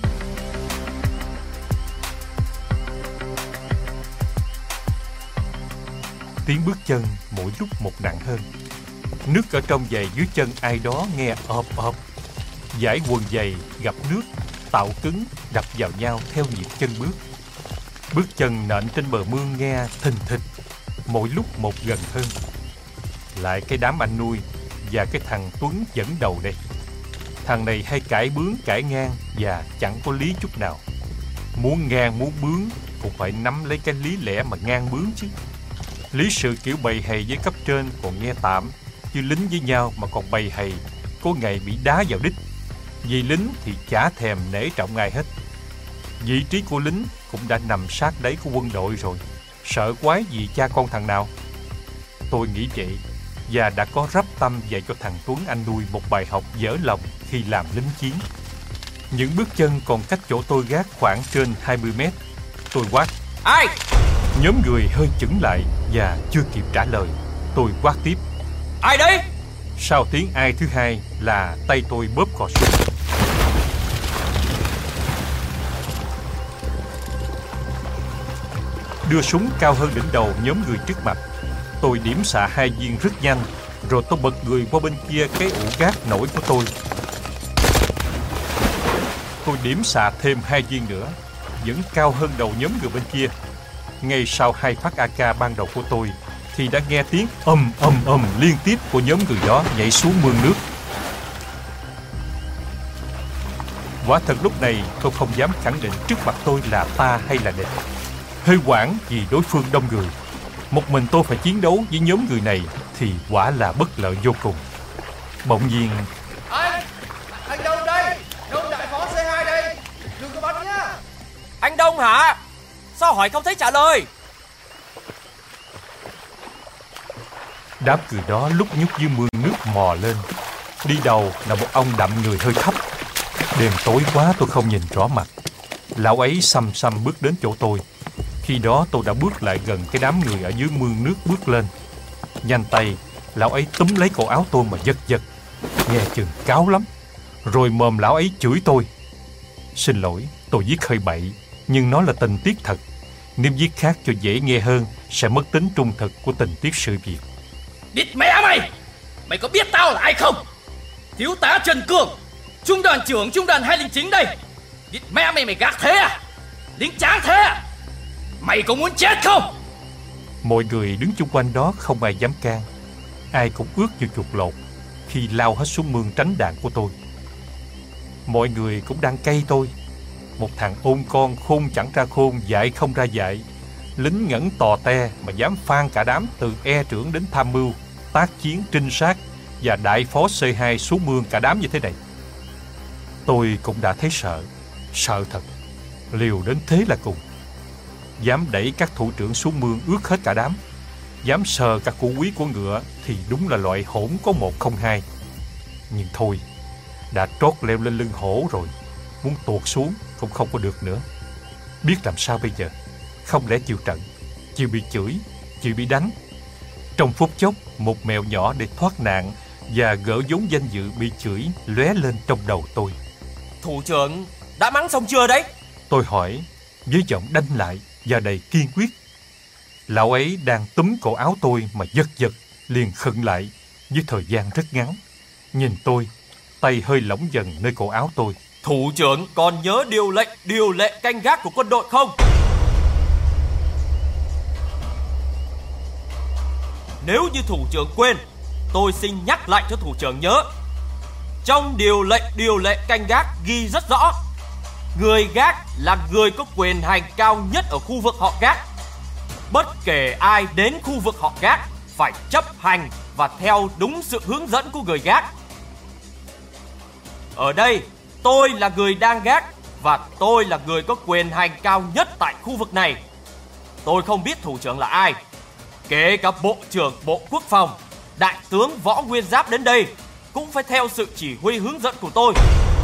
Tiếng bước chân mỗi lúc một nặng hơn. Nước ở trong giày dưới chân ai đó nghe ộp ộp. Dải quần giày gặp nước tạo cứng đập vào nhau theo nhịp chân bước. Bước chân nện trên bờ mương nghe thình thịch, mỗi lúc một gần hơn. Lại cái đám anh nuôi và cái thằng Tuấn dẫn đầu đây. Thằng này hay cãi bướng cãi ngang và chẳng có lý chút nào. Muốn ngang muốn bướng cũng phải nắm lấy cái lý lẽ mà ngang bướng chứ. Lý sự kiểu bầy hầy với cấp trên còn nghe tạm, chứ lính với nhau mà còn bầy hầy, có ngày bị đá vào đít. Vì lính thì chả thèm nể trọng ai hết. Vị trí của lính cũng đã nằm sát đáy của quân đội rồi, sợ quái gì cha con thằng nào. Tôi nghĩ vậy và đã có rắp tâm dạy cho thằng Tuấn anh nuôi một bài học dở lòng khi làm lính chiến. Những bước chân còn cách chỗ tôi gác khoảng trên hai mươi mét. Tôi quát: Ai? Nhóm người hơi chững lại và chưa kịp trả lời, tôi quát tiếp: Ai đấy? Sau tiếng ai thứ hai là tay tôi bóp cò súng. Đưa súng cao hơn đỉnh đầu nhóm người trước mặt. Tôi điểm xạ hai viên rất nhanh, rồi tôi bật người qua bên kia cái ụ gác nổi của tôi. Tôi điểm xạ thêm hai viên nữa, vẫn cao hơn đầu nhóm người bên kia. Ngay sau hai phát a ca ban đầu của tôi thì đã nghe tiếng ầm ầm ầm liên tiếp của nhóm người đó nhảy xuống mương nước. Quả thật lúc này tôi không dám khẳng định trước mặt tôi là ta hay là địch. Hơi hoảng vì đối phương đông người. Một mình tôi phải chiến đấu với nhóm người này thì quả là bất lợi vô cùng. Bỗng nhiên: Anh! Anh Đông đây! Đông đại phó xê hai đây! Đừng có bắn nhá! Anh Đông hả? Sao hỏi không thấy trả lời? Đám người đó lúc nhúc dưới mương nước mò lên. Đi đầu là một ông đậm người hơi thấp. Đêm tối quá tôi không nhìn rõ mặt. Lão ấy xăm xăm bước đến chỗ tôi. Khi đó tôi đã bước lại gần cái đám người ở dưới mương nước bước lên. Nhanh tay, lão ấy túm lấy cổ áo tôi mà giật giật. Nghe chừng cáo lắm. Rồi mồm lão ấy chửi tôi. Xin lỗi, tôi viết hơi bậy, nhưng nó là tình tiết thật. Nếu viết khác cho dễ nghe hơn sẽ mất tính trung thực của tình tiết sự việc. Địt mẹ mày! Mày có biết tao là ai không? Thiếu tá Trần Cường, trung đoàn trưởng trung đoàn hai linh chính đây. Địt mẹ mày mày gác thế à? Lính tráng thế à? Mày có muốn chết không? Mọi người đứng chung quanh đó không ai dám can. Ai cũng ướt như chuột lột khi lao hết xuống mương tránh đạn của tôi. Mọi người cũng đang cay tôi. Một thằng ôn con khôn chẳng ra khôn, dại không ra dại. Lính ngẩn tò te mà dám phan cả đám từ e trưởng đến tham mưu, tác chiến, trinh sát và đại phó xê hai xuống mương cả đám như thế này. Tôi cũng đã thấy sợ, sợ thật, liều đến thế là cùng. Dám đẩy các thủ trưởng xuống mương ướt hết cả đám, dám sờ các củ quý của ngựa thì đúng là loại hỗn có một không hai. Nhưng thôi, đã trót leo lên lưng hổ rồi, muốn tuột xuống cũng không có được nữa. Biết làm sao bây giờ? Không lẽ chịu trận, chịu bị chửi, chịu bị đánh? Trong phút chốc, một mẹo nhỏ để thoát nạn và gỡ vốn danh dự bị chửi lóe lên trong đầu tôi. Thủ trưởng đã mắng xong chưa đấy? Tôi hỏi với giọng đanh lại và đầy kiên quyết. Lão ấy đang túm cổ áo tôi mà giật giật, liền khựng lại với thời gian rất ngắn. Nhìn tôi, tay hơi lỏng dần nơi cổ áo tôi. Thủ trưởng còn nhớ điều lệnh, điều lệ canh gác của quân đội không? Nếu như thủ trưởng quên, tôi xin nhắc lại cho thủ trưởng nhớ. Trong điều lệnh, điều lệ canh gác ghi rất rõ: người gác là người có quyền hành cao nhất ở khu vực họ gác. Bất kể ai đến khu vực họ gác phải chấp hành và theo đúng sự hướng dẫn của người gác. Ở đây, tôi là người đang gác và tôi là người có quyền hành cao nhất tại khu vực này. Tôi không biết thủ trưởng là ai. Kể cả Bộ trưởng Bộ Quốc phòng, Đại tướng Võ Nguyên Giáp đến đây cũng phải theo sự chỉ huy hướng dẫn của tôi.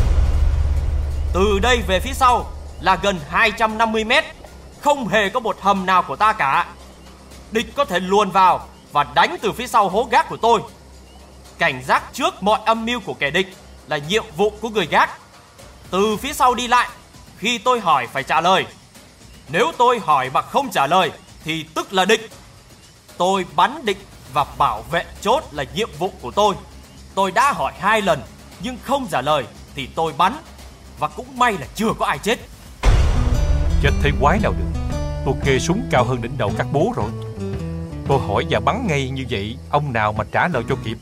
Từ đây về phía sau là gần hai trăm năm mươi mét, không hề có một hầm nào của ta cả. Địch có thể luồn vào và đánh từ phía sau hố gác của tôi. Cảnh giác trước mọi âm mưu của kẻ địch là nhiệm vụ của người gác. Từ phía sau đi lại, khi tôi hỏi phải trả lời. Nếu tôi hỏi mà không trả lời thì tức là địch. Tôi bắn địch và bảo vệ chốt là nhiệm vụ của tôi. Tôi đã hỏi hai lần nhưng không trả lời thì tôi bắn. Và cũng may là chưa có ai chết. Chết thấy quái nào được. Tôi kê súng cao hơn đỉnh đầu các bố rồi. Tôi hỏi và bắn ngay như vậy, ông nào mà trả lời cho kịp.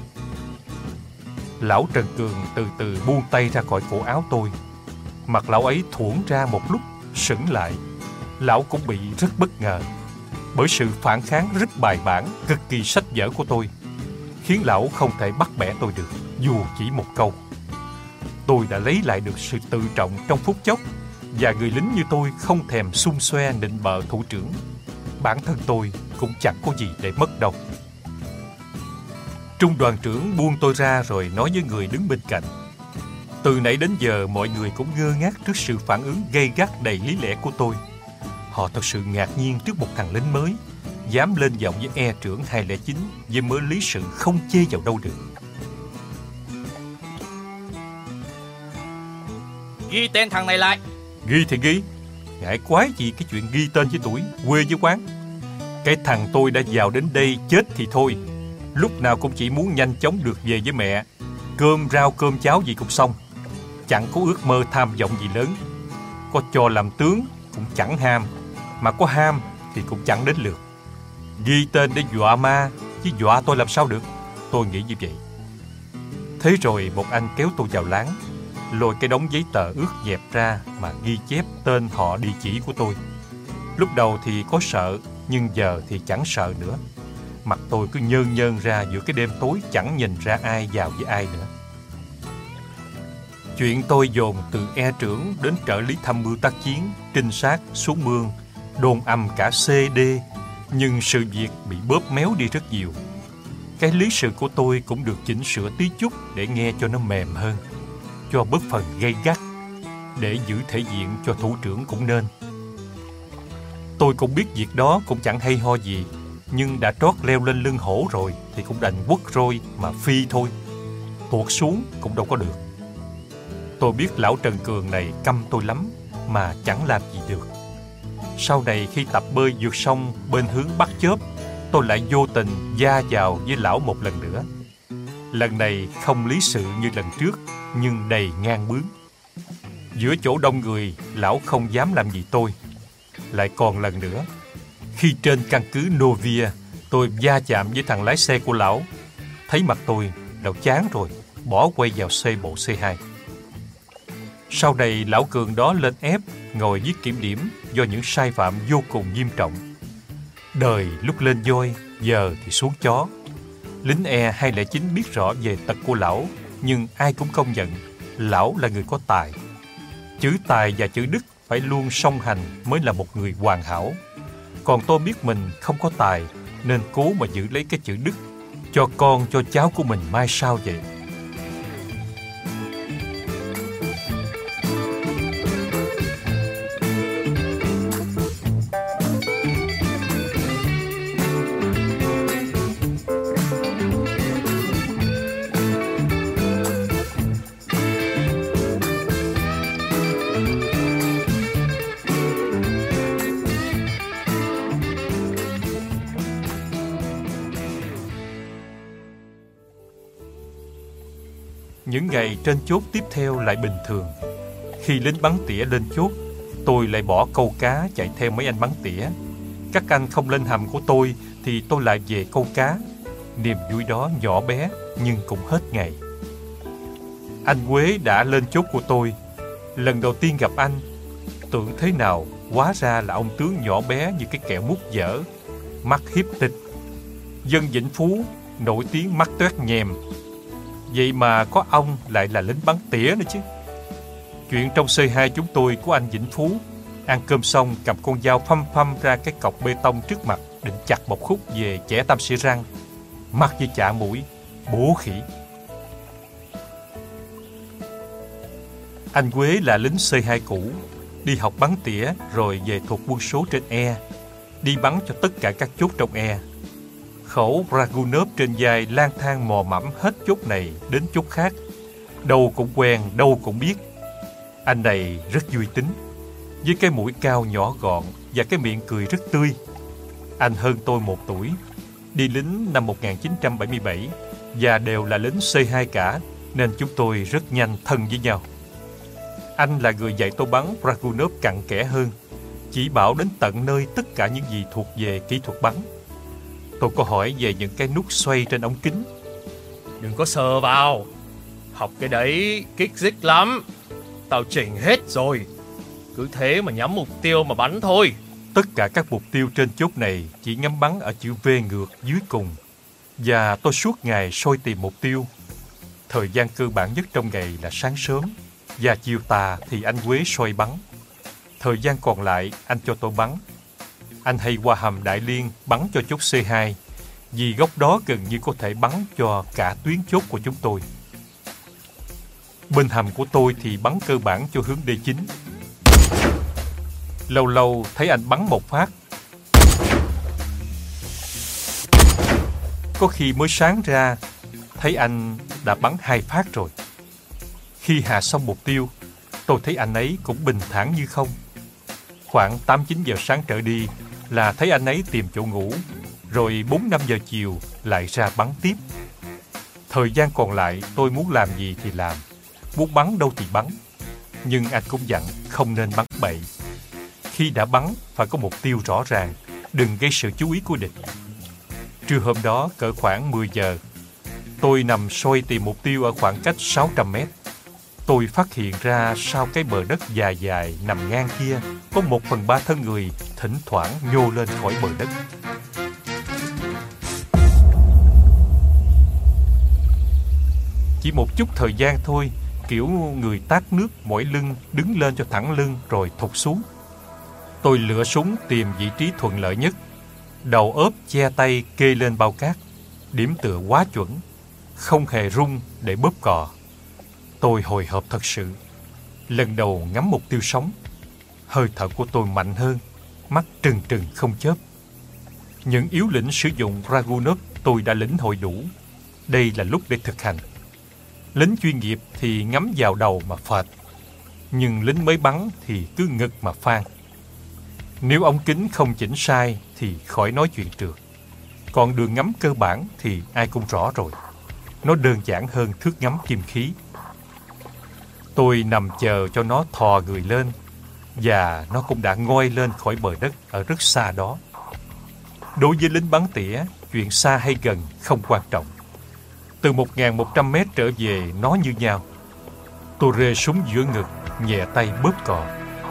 Lão Trần Cường từ từ buông tay ra khỏi cổ áo tôi. Mặt lão ấy thuổn ra một lúc, sững lại. Lão cũng bị rất bất ngờ bởi sự phản kháng rất bài bản, cực kỳ sách vở của tôi, khiến lão không thể bắt bẻ tôi được, dù chỉ một câu. Tôi đã lấy lại được sự tự trọng trong phút chốc, và người lính như tôi không thèm xung xoe nịnh bợ thủ trưởng. Bản thân tôi cũng chẳng có gì để mất đâu. Trung đoàn trưởng buông tôi ra rồi nói với người đứng bên cạnh. Từ nãy đến giờ mọi người cũng ngơ ngác trước sự phản ứng gay gắt đầy lý lẽ của tôi. Họ thật sự ngạc nhiên trước một thằng lính mới dám lên giọng với e trưởng hai không chín với mớ lý sự không chê vào đâu được. Ghi tên thằng này lại. Ghi thì ghi, ngại quái gì cái chuyện ghi tên với tuổi, quê với quán. Cái thằng tôi đã vào đến đây chết thì thôi, lúc nào cũng chỉ muốn nhanh chóng được về với mẹ. Cơm rau cơm cháo gì cũng xong, chẳng có ước mơ tham vọng gì lớn. Có cho làm tướng cũng chẳng ham, mà có ham thì cũng chẳng đến lượt. Ghi tên để dọa ma, chứ dọa tôi làm sao được. Tôi nghĩ như vậy. Thế rồi một anh kéo tôi vào láng, lôi cái đống giấy tờ ướt dẹp ra mà ghi chép tên họ địa chỉ của tôi. Lúc đầu thì có sợ, nhưng giờ thì chẳng sợ nữa. Mặt tôi cứ nhơn nhơn ra giữa cái đêm tối, chẳng nhìn ra ai vào với ai nữa. Chuyện tôi dồn từ e trưởng đến trợ lý tham mưu tác chiến, trinh sát, xuống mương, đồn âm cả xê đê, nhưng sự việc bị bóp méo đi rất nhiều. Cái lý sự của tôi cũng được chỉnh sửa tí chút để nghe cho nó mềm hơn, cho bớt phần gay gắt, để giữ thể diện cho thủ trưởng cũng nên. Tôi cũng biết việc đó cũng chẳng hay ho gì, nhưng đã trót leo lên lưng hổ rồi thì cũng đành quất roi mà phi thôi. Tuột xuống cũng đâu có được. Tôi biết lão Trần Cường này căm tôi lắm, mà chẳng làm gì được. Sau này khi tập bơi vượt sông bên hướng Bắc Chớp, tôi lại vô tình va vào với lão một lần nữa. Lần này không lý sự như lần trước, nhưng đầy ngang bướng. Giữa chỗ đông người, lão không dám làm gì tôi. Lại còn lần nữa, khi trên căn cứ Novia, tôi va chạm với thằng lái xe của lão. Thấy mặt tôi, lão chán rồi, bỏ quay vào xe bộ xê hai. Sau này lão Cường đó lên ép, ngồi viết kiểm điểm do những sai phạm vô cùng nghiêm trọng. Đời lúc lên voi, giờ thì xuống chó. Lính E hai không chín biết rõ về tật của lão, nhưng ai cũng công nhận lão là người có tài. Chữ tài và chữ đức phải luôn song hành mới là một người hoàn hảo. Còn tôi biết mình không có tài, nên cố mà giữ lấy cái chữ đức, cho con cho cháu của mình mai sau vậy. Những ngày trên chốt tiếp theo lại bình thường. Khi lính bắn tỉa lên chốt, tôi lại bỏ câu cá chạy theo mấy anh bắn tỉa. Các anh không lên hầm của tôi thì tôi lại về câu cá. Niềm vui đó nhỏ bé nhưng cũng hết ngày. Anh Quế đã lên chốt của tôi. Lần đầu tiên gặp anh, tưởng thế nào hóa ra là ông tướng nhỏ bé như cái kẹo mút dở, mắt hiếp tịch. Dân Vĩnh Phú nổi tiếng mắt toét nhèm, vậy mà có ông lại là lính bắn tỉa nữa chứ. Chuyện trong xê hai chúng tôi của anh Vĩnh Phú, ăn cơm xong cầm con dao phăm phăm ra cái cọc bê tông trước mặt, định chặt một khúc về chẻ tam xỉa răng, mắt như chạ mũi, bố khỉ. Anh Quế là lính xê hai cũ, đi học bắn tỉa rồi về thuộc quân số trên E, đi bắn cho tất cả các chốt trong E. Khẩu Dragunov trên vai lang thang mò mẫm hết chốt này đến chốt khác, đâu cũng quen, đâu cũng biết. Anh này rất vui tính, với cái mũi cao nhỏ gọn và cái miệng cười rất tươi. Anh hơn tôi một tuổi, đi lính năm một nghìn chín trăm bảy mươi bảy và đều là lính xê hai cả, nên chúng tôi rất nhanh thân với nhau. Anh là người dạy tôi bắn Dragunov cặn kẽ hơn, chỉ bảo đến tận nơi tất cả những gì thuộc về kỹ thuật bắn. Tôi có hỏi về những cái nút xoay trên ống kính. Đừng có sờ vào, học cái đấy kích thích lắm. Tao chỉnh hết rồi, cứ thế mà nhắm mục tiêu mà bắn thôi. Tất cả các mục tiêu trên chốt này chỉ ngắm bắn ở chữ V ngược dưới cùng. Và tôi suốt ngày soi tìm mục tiêu. Thời gian cơ bản nhất trong ngày là sáng sớm, và chiều tà thì anh Quế soi bắn. Thời gian còn lại anh cho tôi bắn. Anh hay qua hầm Đại Liên bắn cho chốt C hai, vì góc đó gần như có thể bắn cho cả tuyến chốt của chúng tôi. Bên hầm của tôi thì bắn cơ bản cho hướng D chín. Lâu lâu thấy anh bắn một phát. Có khi mới sáng ra thấy anh đã bắn hai phát rồi. Khi hạ xong mục tiêu, tôi thấy anh ấy cũng bình thản như không. Khoảng tám chín giờ sáng trở đi là thấy anh ấy tìm chỗ ngủ, rồi bốn năm giờ chiều lại ra bắn tiếp. Thời gian còn lại tôi muốn làm gì thì làm, muốn bắn đâu thì bắn. Nhưng anh cũng dặn không nên bắn bậy. Khi đã bắn phải có mục tiêu rõ ràng, đừng gây sự chú ý của địch. Trưa hôm đó cỡ khoảng mười giờ, tôi nằm soi tìm mục tiêu ở khoảng cách sáu trăm mét. Tôi phát hiện ra sau cái bờ đất dài dài nằm ngang kia có một phần ba thân người thỉnh thoảng nhô lên khỏi bờ đất. Chỉ một chút thời gian thôi, kiểu người tát nước mỏi lưng, đứng lên cho thẳng lưng rồi thụt xuống. Tôi lựa súng tìm vị trí thuận lợi nhất, đầu ốp che tay kê lên bao cát, điểm tựa quá chuẩn, không hề rung để bóp cò. Tôi hồi hộp thật sự. Lần đầu ngắm mục tiêu sống, hơi thở của tôi mạnh hơn, mắt trừng trừng không chớp. Những yếu lĩnh sử dụng Dragunov tôi đã lĩnh hội đủ. Đây là lúc để thực hành. Lính chuyên nghiệp thì ngắm vào đầu mà phệt, nhưng lính mới bắn thì cứ ngực mà phan. Nếu ống kính không chỉnh sai thì khỏi nói chuyện trượt. Còn đường ngắm cơ bản thì ai cũng rõ rồi. Nó đơn giản hơn thước ngắm kim khí. Tôi nằm chờ cho nó thò người lên, và nó cũng đã ngoi lên khỏi bờ đất ở rất xa đó. Đối với lính bắn tỉa, chuyện xa hay gần không quan trọng. Từ một nghìn một trăm mét trở về nó như nhau. Tôi rê súng giữa ngực, nhẹ tay bóp cò.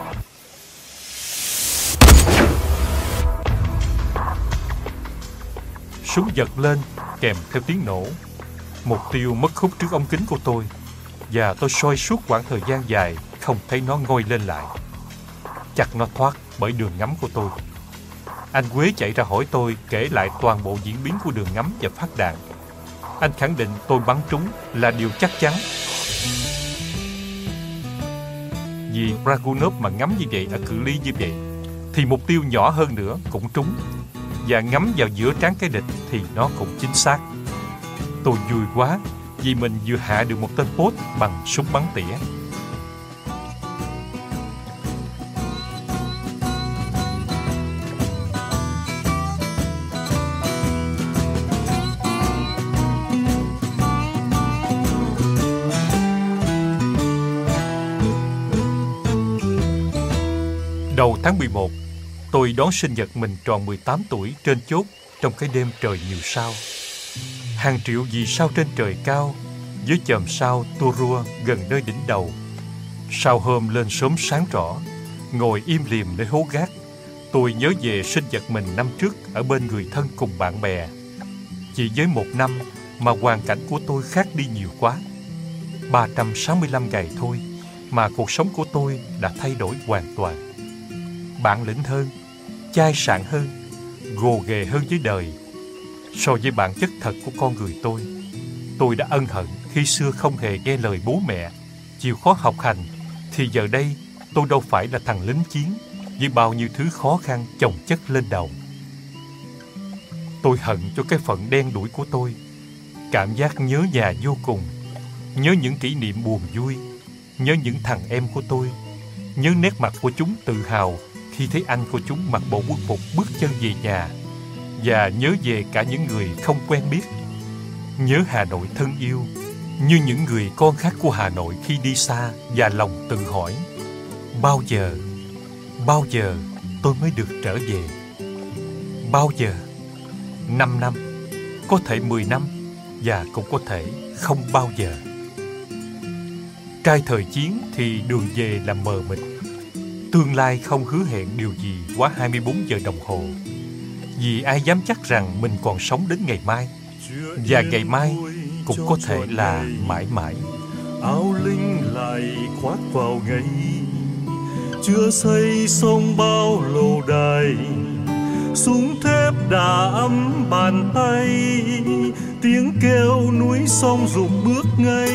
Súng giật lên kèm theo tiếng nổ. Mục tiêu mất hút trước ống kính của tôi, và tôi soi suốt quãng thời gian dài không thấy nó ngoi lên lại. Chắc nó thoát bởi đường ngắm của tôi. Anh Quế chạy ra hỏi tôi kể lại toàn bộ diễn biến của đường ngắm và phát đạn. Anh khẳng định tôi bắn trúng là điều chắc chắn. Vì Dragunov mà ngắm như vậy ở cự ly như vậy thì mục tiêu nhỏ hơn nữa cũng trúng, và ngắm vào giữa trán cái địch thì nó cũng chính xác. Tôi vui quá vì mình vừa hạ được một tên post bằng súng bắn tỉa. Đầu tháng mười một, tôi đón sinh nhật mình tròn mười tám tuổi trên chốt trong cái đêm trời nhiều sao. Hàng triệu vì sao trên trời cao, với chòm sao tua rua gần nơi đỉnh đầu. Sao hôm lên sớm sáng rõ, ngồi im lìm để hố gác. Tôi nhớ về sinh nhật mình năm trước ở bên người thân cùng bạn bè. Chỉ với một năm mà hoàn cảnh của tôi khác đi nhiều quá. ba trăm sáu mươi lăm ngày thôi mà cuộc sống của tôi đã thay đổi hoàn toàn. Bản lĩnh hơn, chai sạn hơn, gồ ghề hơn với đời. So với bản chất thật của con người tôi, tôi đã ân hận khi xưa không hề nghe lời bố mẹ, chịu khó học hành, thì giờ đây tôi đâu phải là thằng lính chiến với bao nhiêu thứ khó khăn chồng chất lên đầu. Tôi hận cho cái phận đen đủi của tôi, cảm giác nhớ nhà vô cùng, nhớ những kỷ niệm buồn vui, nhớ những thằng em của tôi, nhớ nét mặt của chúng tự hào khi thấy anh của chúng mặc bộ quân phục bước chân về nhà, và nhớ về cả những người không quen biết. Nhớ Hà Nội thân yêu, như những người con khác của Hà Nội khi đi xa, và lòng tự hỏi: bao giờ, bao giờ tôi mới được trở về. Bao giờ? Năm năm, có thể mười năm, và cũng có thể không bao giờ. Trai thời chiến thì đường về là mờ mịt. Tương lai không hứa hẹn điều gì quá hai mươi bốn giờ đồng hồ. Vì ai dám chắc rằng mình còn sống đến ngày mai. Và ngày mai cũng có thể là mãi mãi. Áo linh lại khoác vào ngày, chưa xây xong bao lâu đài. Súng thép đã ấm bàn tay, tiếng kêu núi sông rục bước ngay.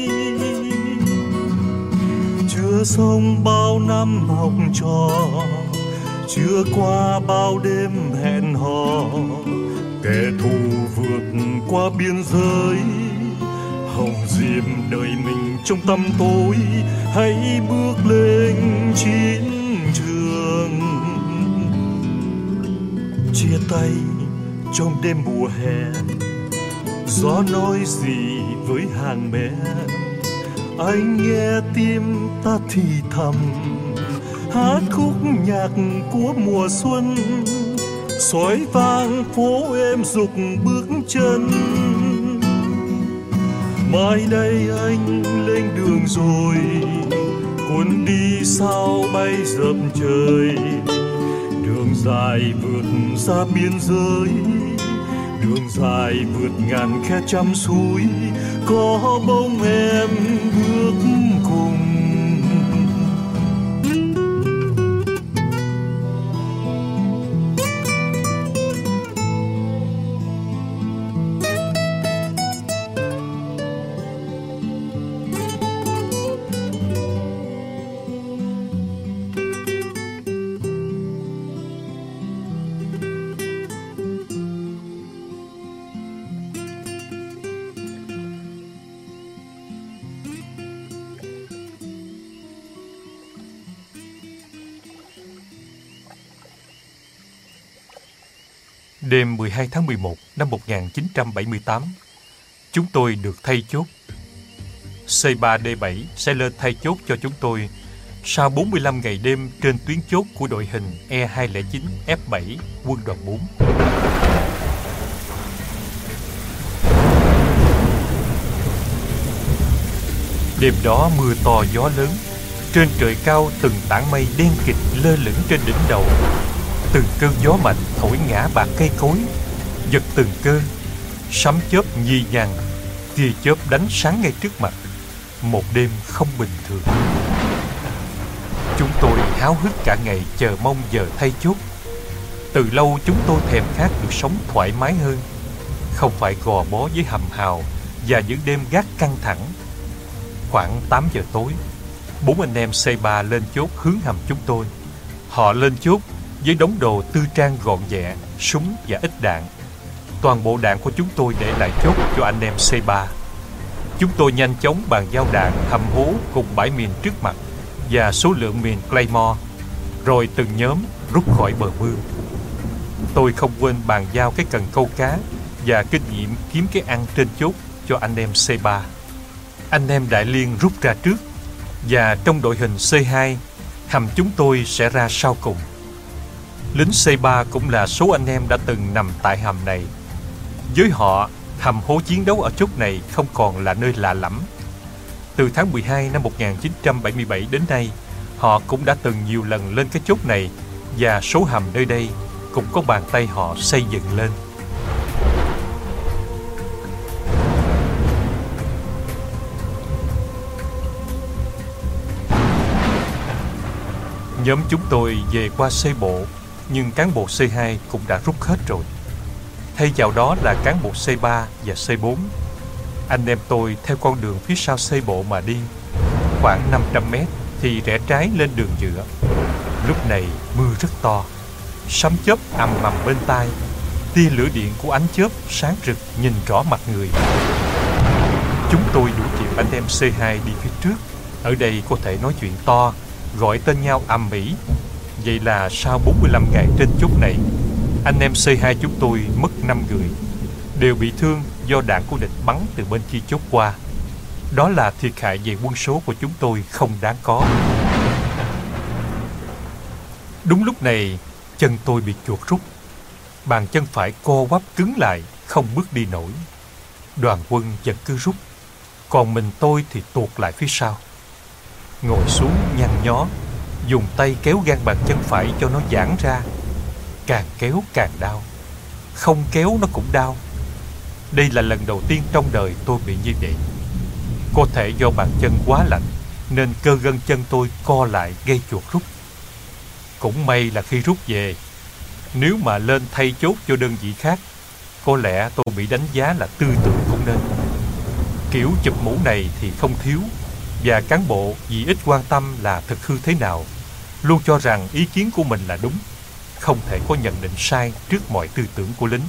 Chưa xong bao năm học trò, chưa qua bao đêm hẹn hò. Kẻ thù vượt qua biên giới, hồng diệm đời mình trong tăm tối. Hãy bước lên chiến trường. Chia tay trong đêm mùa hè, gió nói gì với hàng mẹ. Anh nghe tim ta thì thầm, hát khúc nhạc của mùa xuân. Sói vang phố em dục bước chân. Mai đây anh lên đường rồi, cuốn đi sao bay dập trời. Đường dài vượt ra biên giới, đường dài vượt ngàn khe trăm suối. Có bóng em bước cùng. Đêm mười hai tháng mười một năm một nghìn chín trăm bảy mươi tám, chúng tôi được thay chốt. C ba D bảy sẽ lên thay chốt cho chúng tôi sau bốn mươi lăm ngày đêm trên tuyến chốt của đội hình E hai không chín F bảy quân đoàn bốn. Đêm đó mưa to gió lớn, trên trời cao từng tảng mây đen kịt lơ lửng trên đỉnh đầu. Từng cơn gió mạnh thổi ngã bạc cây cối, giật từng cơn, sấm chớp nhì nhằng, tia chớp đánh sáng ngay trước mặt. Một đêm không bình thường. Chúng tôi háo hức cả ngày chờ mong giờ thay chốt. Từ lâu chúng tôi thèm khát được sống thoải mái hơn, không phải gò bó với hầm hào và những đêm gác căng thẳng. Khoảng tám giờ tối, bốn anh em C ba lên chốt hướng hầm chúng tôi. Họ lên chốt với đống đồ tư trang gọn ghẹ, súng và ít đạn. Toàn bộ đạn của chúng tôi để lại chốt cho anh em C ba. Chúng tôi nhanh chóng bàn giao đạn, hầm hố cùng bãi mìn trước mặt và số lượng mìn Claymore, rồi từng nhóm rút khỏi bờ mương. Tôi không quên bàn giao cái cần câu cá và kinh nghiệm kiếm cái ăn trên chốt cho anh em C ba. Anh em Đại Liên rút ra trước, và trong đội hình C hai, hầm chúng tôi sẽ ra sau cùng. Lính C ba cũng là số anh em đã từng nằm tại hầm này. Với họ, hầm hố chiến đấu ở chốt này không còn là nơi lạ lẫm. Từ tháng mười hai năm một nghìn chín trăm bảy mươi bảy đến nay, họ cũng đã từng nhiều lần lên cái chốt này, và số hầm nơi đây cũng có bàn tay họ xây dựng lên. Nhóm chúng tôi về qua C bộ, nhưng cán bộ C hai cũng đã rút hết rồi. Thay vào đó là cán bộ C ba và C bốn. Anh em tôi theo con đường phía sau C bộ mà đi. Khoảng năm trăm mét thì rẽ trái lên đường nhựa. Lúc này mưa rất to, sấm chớp ầm ầm bên tai, tia lửa điện của ánh chớp sáng rực nhìn rõ mặt người. Chúng tôi đuổi kịp anh em C hai đi phía trước. Ở đây có thể nói chuyện to, gọi tên nhau ầm ĩ. Vậy là sau bốn mươi lăm ngày trên chốt này, anh em C hai chúng tôi mất năm người, đều bị thương do đạn của địch bắn từ bên kia chốt qua. Đó là thiệt hại về quân số của chúng tôi không đáng có. Đúng lúc này, chân tôi bị chuột rút. Bàn chân phải co quắp cứng lại, không bước đi nổi. Đoàn Quân vẫn cứ rút, còn mình tôi thì tuột lại phía sau. Ngồi xuống nhăn nhó, dùng tay kéo gan bàn chân phải cho nó giãn ra. Càng kéo càng đau, không kéo nó cũng đau. Đây là lần đầu tiên trong đời tôi bị như vậy. Có thể do bàn chân quá lạnh nên cơ gân chân tôi co lại gây chuột rút. Cũng may là khi rút về, nếu mà lên thay chốt cho đơn vị khác, có lẽ tôi bị đánh giá là tư tưởng cũng nên. Kiểu chụp mũ này thì không thiếu, và cán bộ vì ít quan tâm là thực hư thế nào, luôn cho rằng ý kiến của mình là đúng, không thể có nhận định sai trước mọi tư tưởng của lính.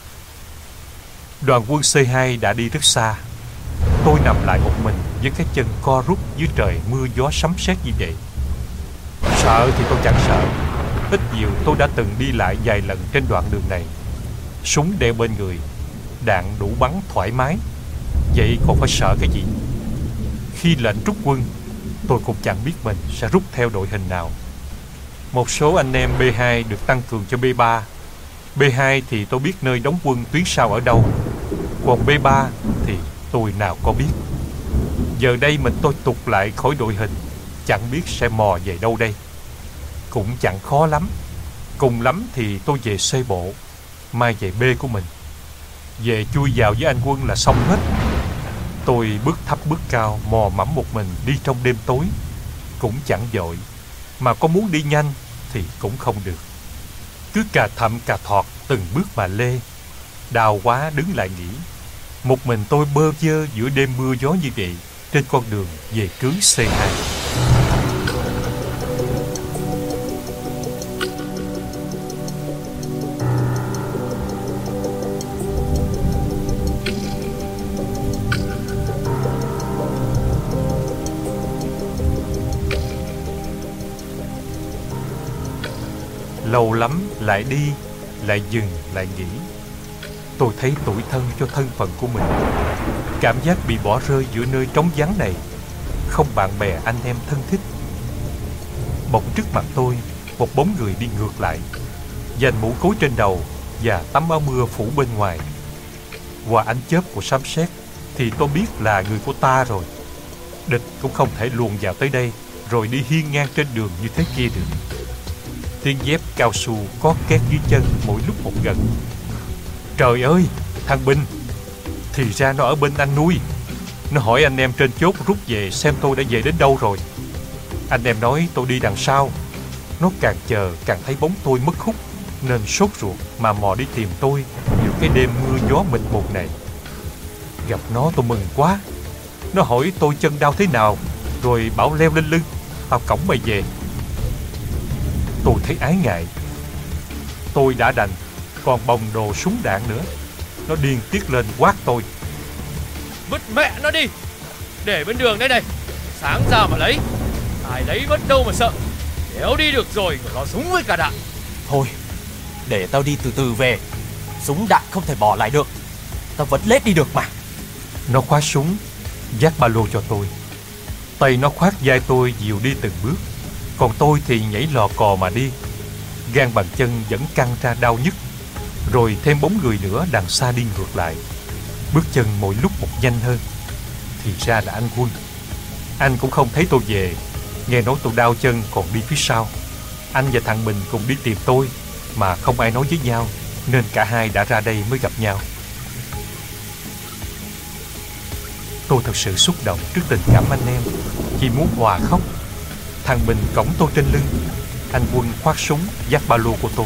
Đoàn Quân C hai đã đi rất xa. Tôi nằm lại một mình với cái chân co rút dưới trời mưa gió sấm sét như vậy. Sợ thì tôi chẳng sợ. Ít nhiều tôi đã từng đi lại vài lần trên đoạn đường này. Súng đeo bên người, đạn đủ bắn thoải mái, vậy còn phải sợ cái gì? Khi lệnh rút quân, tôi cũng chẳng biết mình sẽ rút theo đội hình nào. Một số anh em B hai được tăng cường cho B ba. B hai thì tôi biết nơi đóng quân tuyến sau ở đâu, còn B ba thì tôi nào có biết. Giờ đây mình tôi tụt lại khỏi đội hình, chẳng biết sẽ mò về đâu đây. Cũng chẳng khó lắm, cùng lắm thì tôi về C bộ, mai về B của mình. Về chui vào với anh Quân là xong hết. Tôi bước thấp bước cao mò mẫm một mình đi trong đêm tối, cũng chẳng vội, mà có muốn đi nhanh thì cũng không được. Cứ cà thậm cà thọt từng bước mà lê. Đau quá đứng lại nghỉ. Một mình tôi bơ vơ giữa đêm mưa gió như vậy trên con đường về cứ C hai. Lâu lắm lại đi, lại dừng, lại nghỉ. Tôi thấy tủi thân cho thân phận của mình. Cảm giác bị bỏ rơi giữa nơi trống vắng này, không bạn bè anh em thân thích. Bỗng trước mặt tôi, một bóng người đi ngược lại, dành mũ cối trên đầu và tấm áo mưa phủ bên ngoài. Qua ánh chớp của sấm sét thì tôi biết là người của ta rồi. Địch cũng không thể luồn vào tới đây rồi đi hiên ngang trên đường như thế kia được. Tiếng dép cao su có két dưới chân mỗi lúc một gần. Trời ơi, thằng Bình! Thì ra nó ở bên anh nuôi. Nó hỏi anh em trên chốt rút về xem tôi đã về đến đâu rồi. Anh em nói tôi đi đằng sau. Nó càng chờ càng thấy bóng tôi mất hút, nên sốt ruột mà mò đi tìm tôi giữa cái đêm mưa gió mịt mùng này. Gặp nó tôi mừng quá. Nó hỏi tôi chân đau thế nào, rồi bảo leo lên lưng, tao cõng mày về. Tôi thấy ái ngại. Tôi đã đành, còn bồng đồ súng đạn nữa. Nó điên tiết lên quát tôi. Vứt mẹ nó đi, để bên đường đây này, sáng ra mà lấy. Ai lấy vẫn đâu mà sợ. Nếu đi được rồi còn lo súng với cả đạn. Thôi, để tao đi từ từ về. Súng đạn không thể bỏ lại được. Tao vẫn lết đi được mà. Nó khóa súng, vác ba lô cho tôi. Tay nó khoác vai tôi dìu đi từng bước, còn tôi thì nhảy lò cò mà đi. Gan bàn chân vẫn căng ra đau nhức. Rồi thêm bóng người nữa đằng xa đi ngược lại. Bước chân mỗi lúc một nhanh hơn. Thì ra là anh Quân. Anh cũng không thấy tôi về. Nghe nói tôi đau chân còn đi phía sau. Anh và thằng Bình cùng đi tìm tôi, mà không ai nói với nhau, nên cả hai đã ra đây mới gặp nhau. Tôi thật sự xúc động trước tình cảm anh em, chỉ muốn hòa khóc. Thằng Bình cõng tôi trên lưng, anh Quân khoác súng vác ba lô của tôi.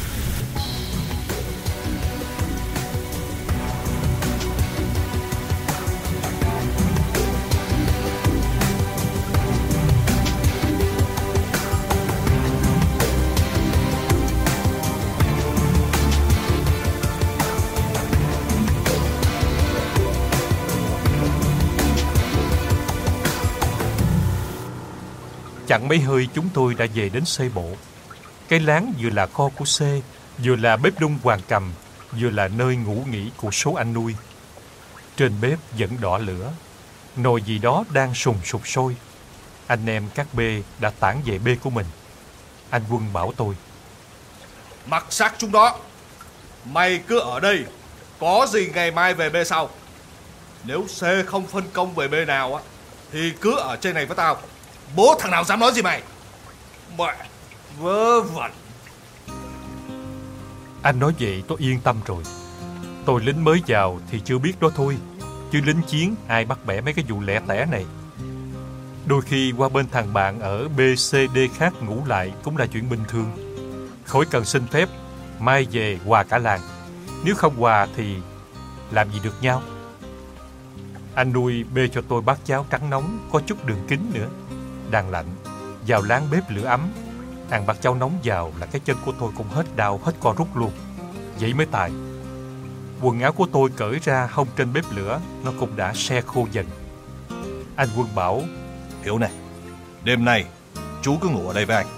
Chẳng mấy hơi chúng tôi đã về đến C bộ. Cái láng vừa là kho của C, vừa là bếp đun Hoàng Cầm, vừa là nơi ngủ nghỉ của số anh nuôi. Trên bếp vẫn đỏ lửa, nồi gì đó đang sùng sục sôi. Anh em các B đã tản về B của mình. Anh Quân bảo tôi. Mặc xác chúng đó. Mày cứ ở đây, có gì ngày mai về B sau. Nếu C không phân công về B nào á, thì cứ ở trên này với tao. Bố thằng nào dám nói gì mày. Mẹ, vớ vẩn. Anh nói vậy tôi yên tâm rồi. Tôi lính mới vào thì chưa biết đó thôi, chứ lính chiến ai bắt bẻ mấy cái vụ lẻ tẻ này. Đôi khi qua bên thằng bạn ở B, C, D khác ngủ lại cũng là chuyện bình thường. Khỏi cần xin phép, mai về hòa cả làng. Nếu không hòa thì làm gì được nhau. Anh nuôi bê cho tôi bát cháo trắng nóng, có chút đường kính nữa. Đang lạnh, vào láng bếp lửa ấm. Ăn bát cháo nóng vào là cái chân của tôi cũng hết đau, hết co rút luôn. Vậy mới tài. Quần áo của tôi cởi ra hông trên bếp lửa, nó cũng đã se khô dần. Anh Quân bảo: Hiếu này, đêm nay chú cứ ngủ ở đây với anh.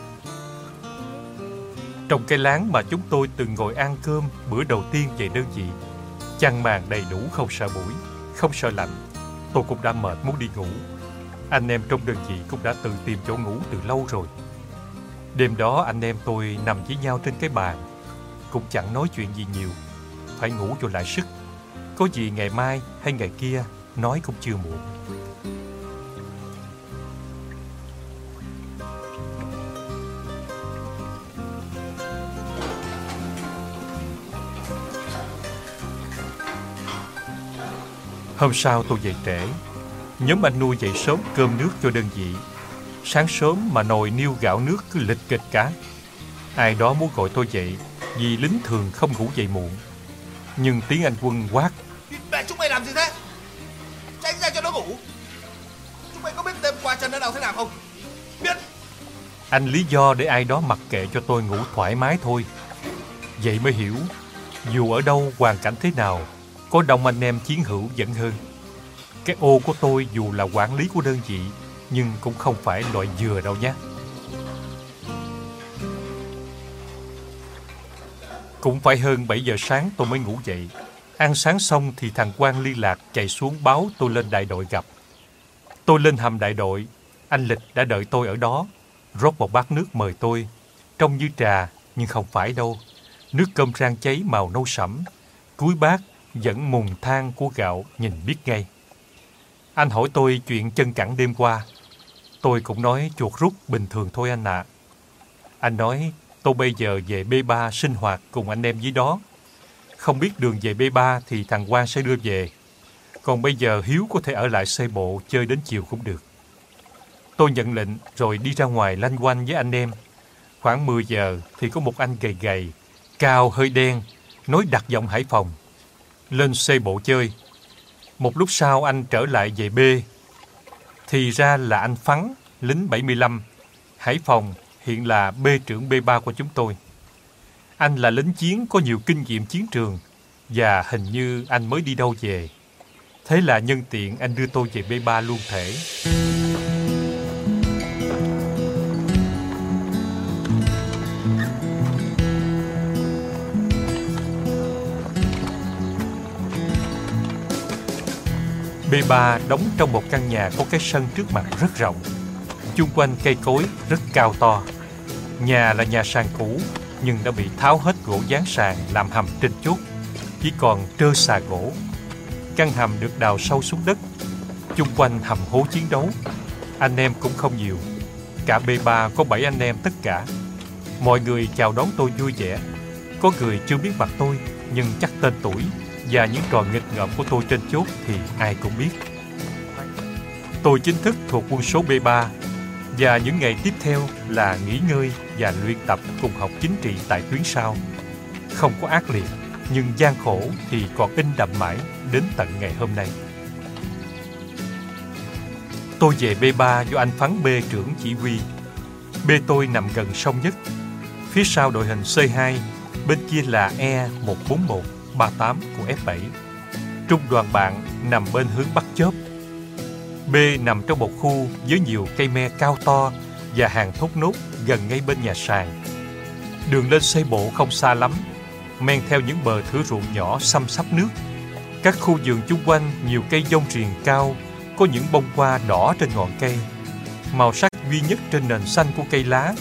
Trong cái láng mà chúng tôi từng ngồi ăn cơm bữa đầu tiên về đơn vị, chăn màn đầy đủ, không sợ muỗi, không sợ lạnh. Tôi cũng đã mệt muốn đi ngủ. Anh em trong đơn vị cũng đã tự tìm chỗ ngủ từ lâu rồi. Đêm đó anh em tôi nằm với nhau trên cái bàn, cũng chẳng nói chuyện gì nhiều. Phải ngủ cho lại sức. Có gì ngày mai hay ngày kia nói cũng chưa muộn. Hôm sau tôi dậy trễ. Nhóm anh nuôi dậy sớm cơm nước cho đơn vị. Sáng sớm mà nồi niêu gạo nước cứ lịch kịch cả. Ai đó muốn gọi tôi dậy, vì lính thường không ngủ dậy muộn. Nhưng tiếng anh Quân quát: Mẹ chúng mày làm gì thế? Tránh ra cho nó ngủ. Chúng mày có biết đêm qua Trần đã nào thế nào không? Biết. Anh lý do để ai đó mặc kệ cho tôi ngủ thoải mái thôi. Vậy mới hiểu, dù ở đâu hoàn cảnh thế nào, có đông anh em chiến hữu vẫn hơn. Cái ô của tôi dù là quản lý của đơn vị, nhưng cũng không phải loại vừa đâu nhé. Cũng phải hơn bảy giờ sáng tôi mới ngủ dậy. Ăn sáng xong thì thằng Quang liên lạc chạy xuống báo tôi lên đại đội gặp. Tôi lên hầm đại đội, anh Lịch đã đợi tôi ở đó, rót một bát nước mời tôi. Trông như trà, nhưng không phải đâu. Nước cơm rang cháy màu nâu sẫm. Cuối bát vẫn mùn than của gạo, nhìn biết ngay. Anh hỏi tôi chuyện chân cẳng đêm qua. Tôi cũng nói chuột rút bình thường thôi anh ạ. À. Anh nói tôi bây giờ về B ba sinh hoạt cùng anh em dưới đó. Không biết đường về B ba thì thằng Quang sẽ đưa về. Còn bây giờ Hiếu có thể ở lại xe bộ chơi đến chiều cũng được. Tôi nhận lệnh rồi đi ra ngoài lanh quanh với anh em. Khoảng mười giờ thì có một anh gầy gầy, cao hơi đen, nói đặc giọng Hải Phòng. Lên xe bộ chơi. Một lúc sau anh trở lại về B. Thì ra là anh Phắn, lính bảy mươi lăm, Hải Phòng, hiện là B trưởng B ba của chúng tôi. Anh là lính chiến có nhiều kinh nghiệm chiến trường, và hình như anh mới đi đâu về. Thế là nhân tiện anh đưa tôi về B ba luôn thể. B ba đóng trong một căn nhà có cái sân trước mặt rất rộng. Chung quanh cây cối rất cao to. Nhà là nhà sàn cũ, nhưng đã bị tháo hết gỗ dán sàn làm hầm trên chốt, chỉ còn trơ xà gỗ. Căn hầm được đào sâu xuống đất. Chung quanh hầm hố chiến đấu. Anh em cũng không nhiều. Cả B ba có bảy anh em tất cả. Mọi người chào đón tôi vui vẻ. Có người chưa biết mặt tôi, nhưng chắc tên tuổi và những trò nghịch ngợm của tôi trên chốt thì ai cũng biết. Tôi chính thức thuộc quân số B ba, và những ngày tiếp theo là nghỉ ngơi và luyện tập cùng học chính trị tại tuyến sau. Không có ác liệt, nhưng gian khổ thì còn in đậm mãi đến tận ngày hôm nay. Tôi về B ba do anh Phắn B trưởng chỉ huy. B tôi nằm gần sông nhất. Phía sau đội hình C hai, bên kia là E một bốn một ba tám của F bảy. Trung đoàn bạn nằm bên hướng Bắc Chớp. B nằm trong một khu với nhiều cây me cao to và hàng thốt nốt gần ngay bên nhà sàn. Đường lên xe bộ không xa lắm, men theo những bờ thửa ruộng nhỏ xăm xắp nước. Các khu vườn chung quanh nhiều cây dông riềng cao, có những bông hoa đỏ trên ngọn cây. Màu sắc duy nhất trên nền xanh của cây lá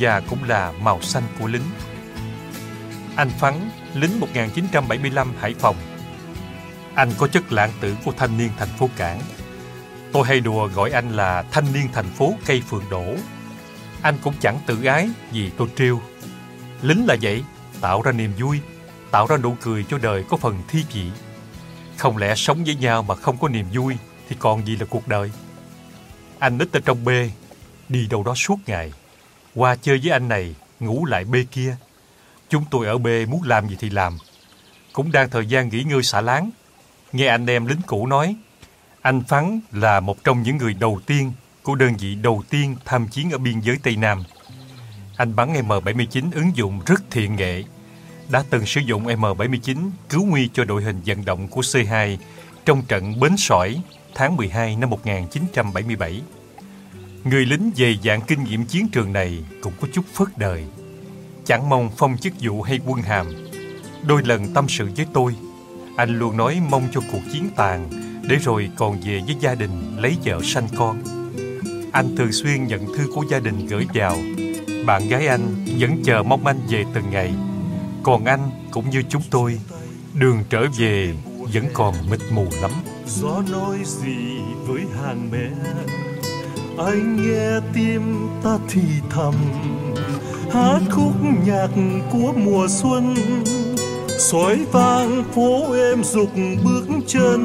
và cũng là màu xanh của lính. Anh Phắn, lính một nghìn chín trăm bảy mươi lăm Hải Phòng. Anh có chất lãng tử của thanh niên thành phố Cảng. Tôi hay đùa gọi anh là thanh niên thành phố cây phượng đổ. Anh cũng chẳng tự ái vì tôi trêu. Lính là vậy, tạo ra niềm vui, tạo ra nụ cười cho đời có phần thi vị. Không lẽ sống với nhau mà không có niềm vui thì còn gì là cuộc đời. Anh nít ở trong B, đi đâu đó suốt ngày. Qua chơi với anh này, ngủ lại B kia. Chúng tôi ở B muốn làm gì thì làm. Cũng đang thời gian nghỉ ngơi xả láng, nghe anh em lính cũ nói, anh Phắn là một trong những người đầu tiên của đơn vị đầu tiên tham chiến ở biên giới Tây Nam. Anh bắn M bảy mươi chín ứng dụng rất thiện nghệ, đã từng sử dụng M bảy mươi chín cứu nguy cho đội hình vận động của C hai trong trận Bến Sỏi tháng mười hai năm một nghìn chín trăm bảy mươi bảy. Người lính dày dạn kinh nghiệm chiến trường này cũng có chút phớt đời, chẳng mong phong chức vụ hay quân hàm. Đôi lần tâm sự với tôi, anh luôn nói mong cho cuộc chiến tàn để rồi còn về với gia đình lấy vợ sanh con. Anh thường xuyên nhận thư của gia đình gửi vào. Bạn gái anh vẫn chờ mong anh về từng ngày. Còn anh cũng như chúng tôi, đường trở về vẫn còn mịt mù lắm. Gió nói gì với hàng mẹ, anh nghe tim ta thì thầm, hát khúc nhạc của mùa xuân, xoáy vang phố em dục bước chân.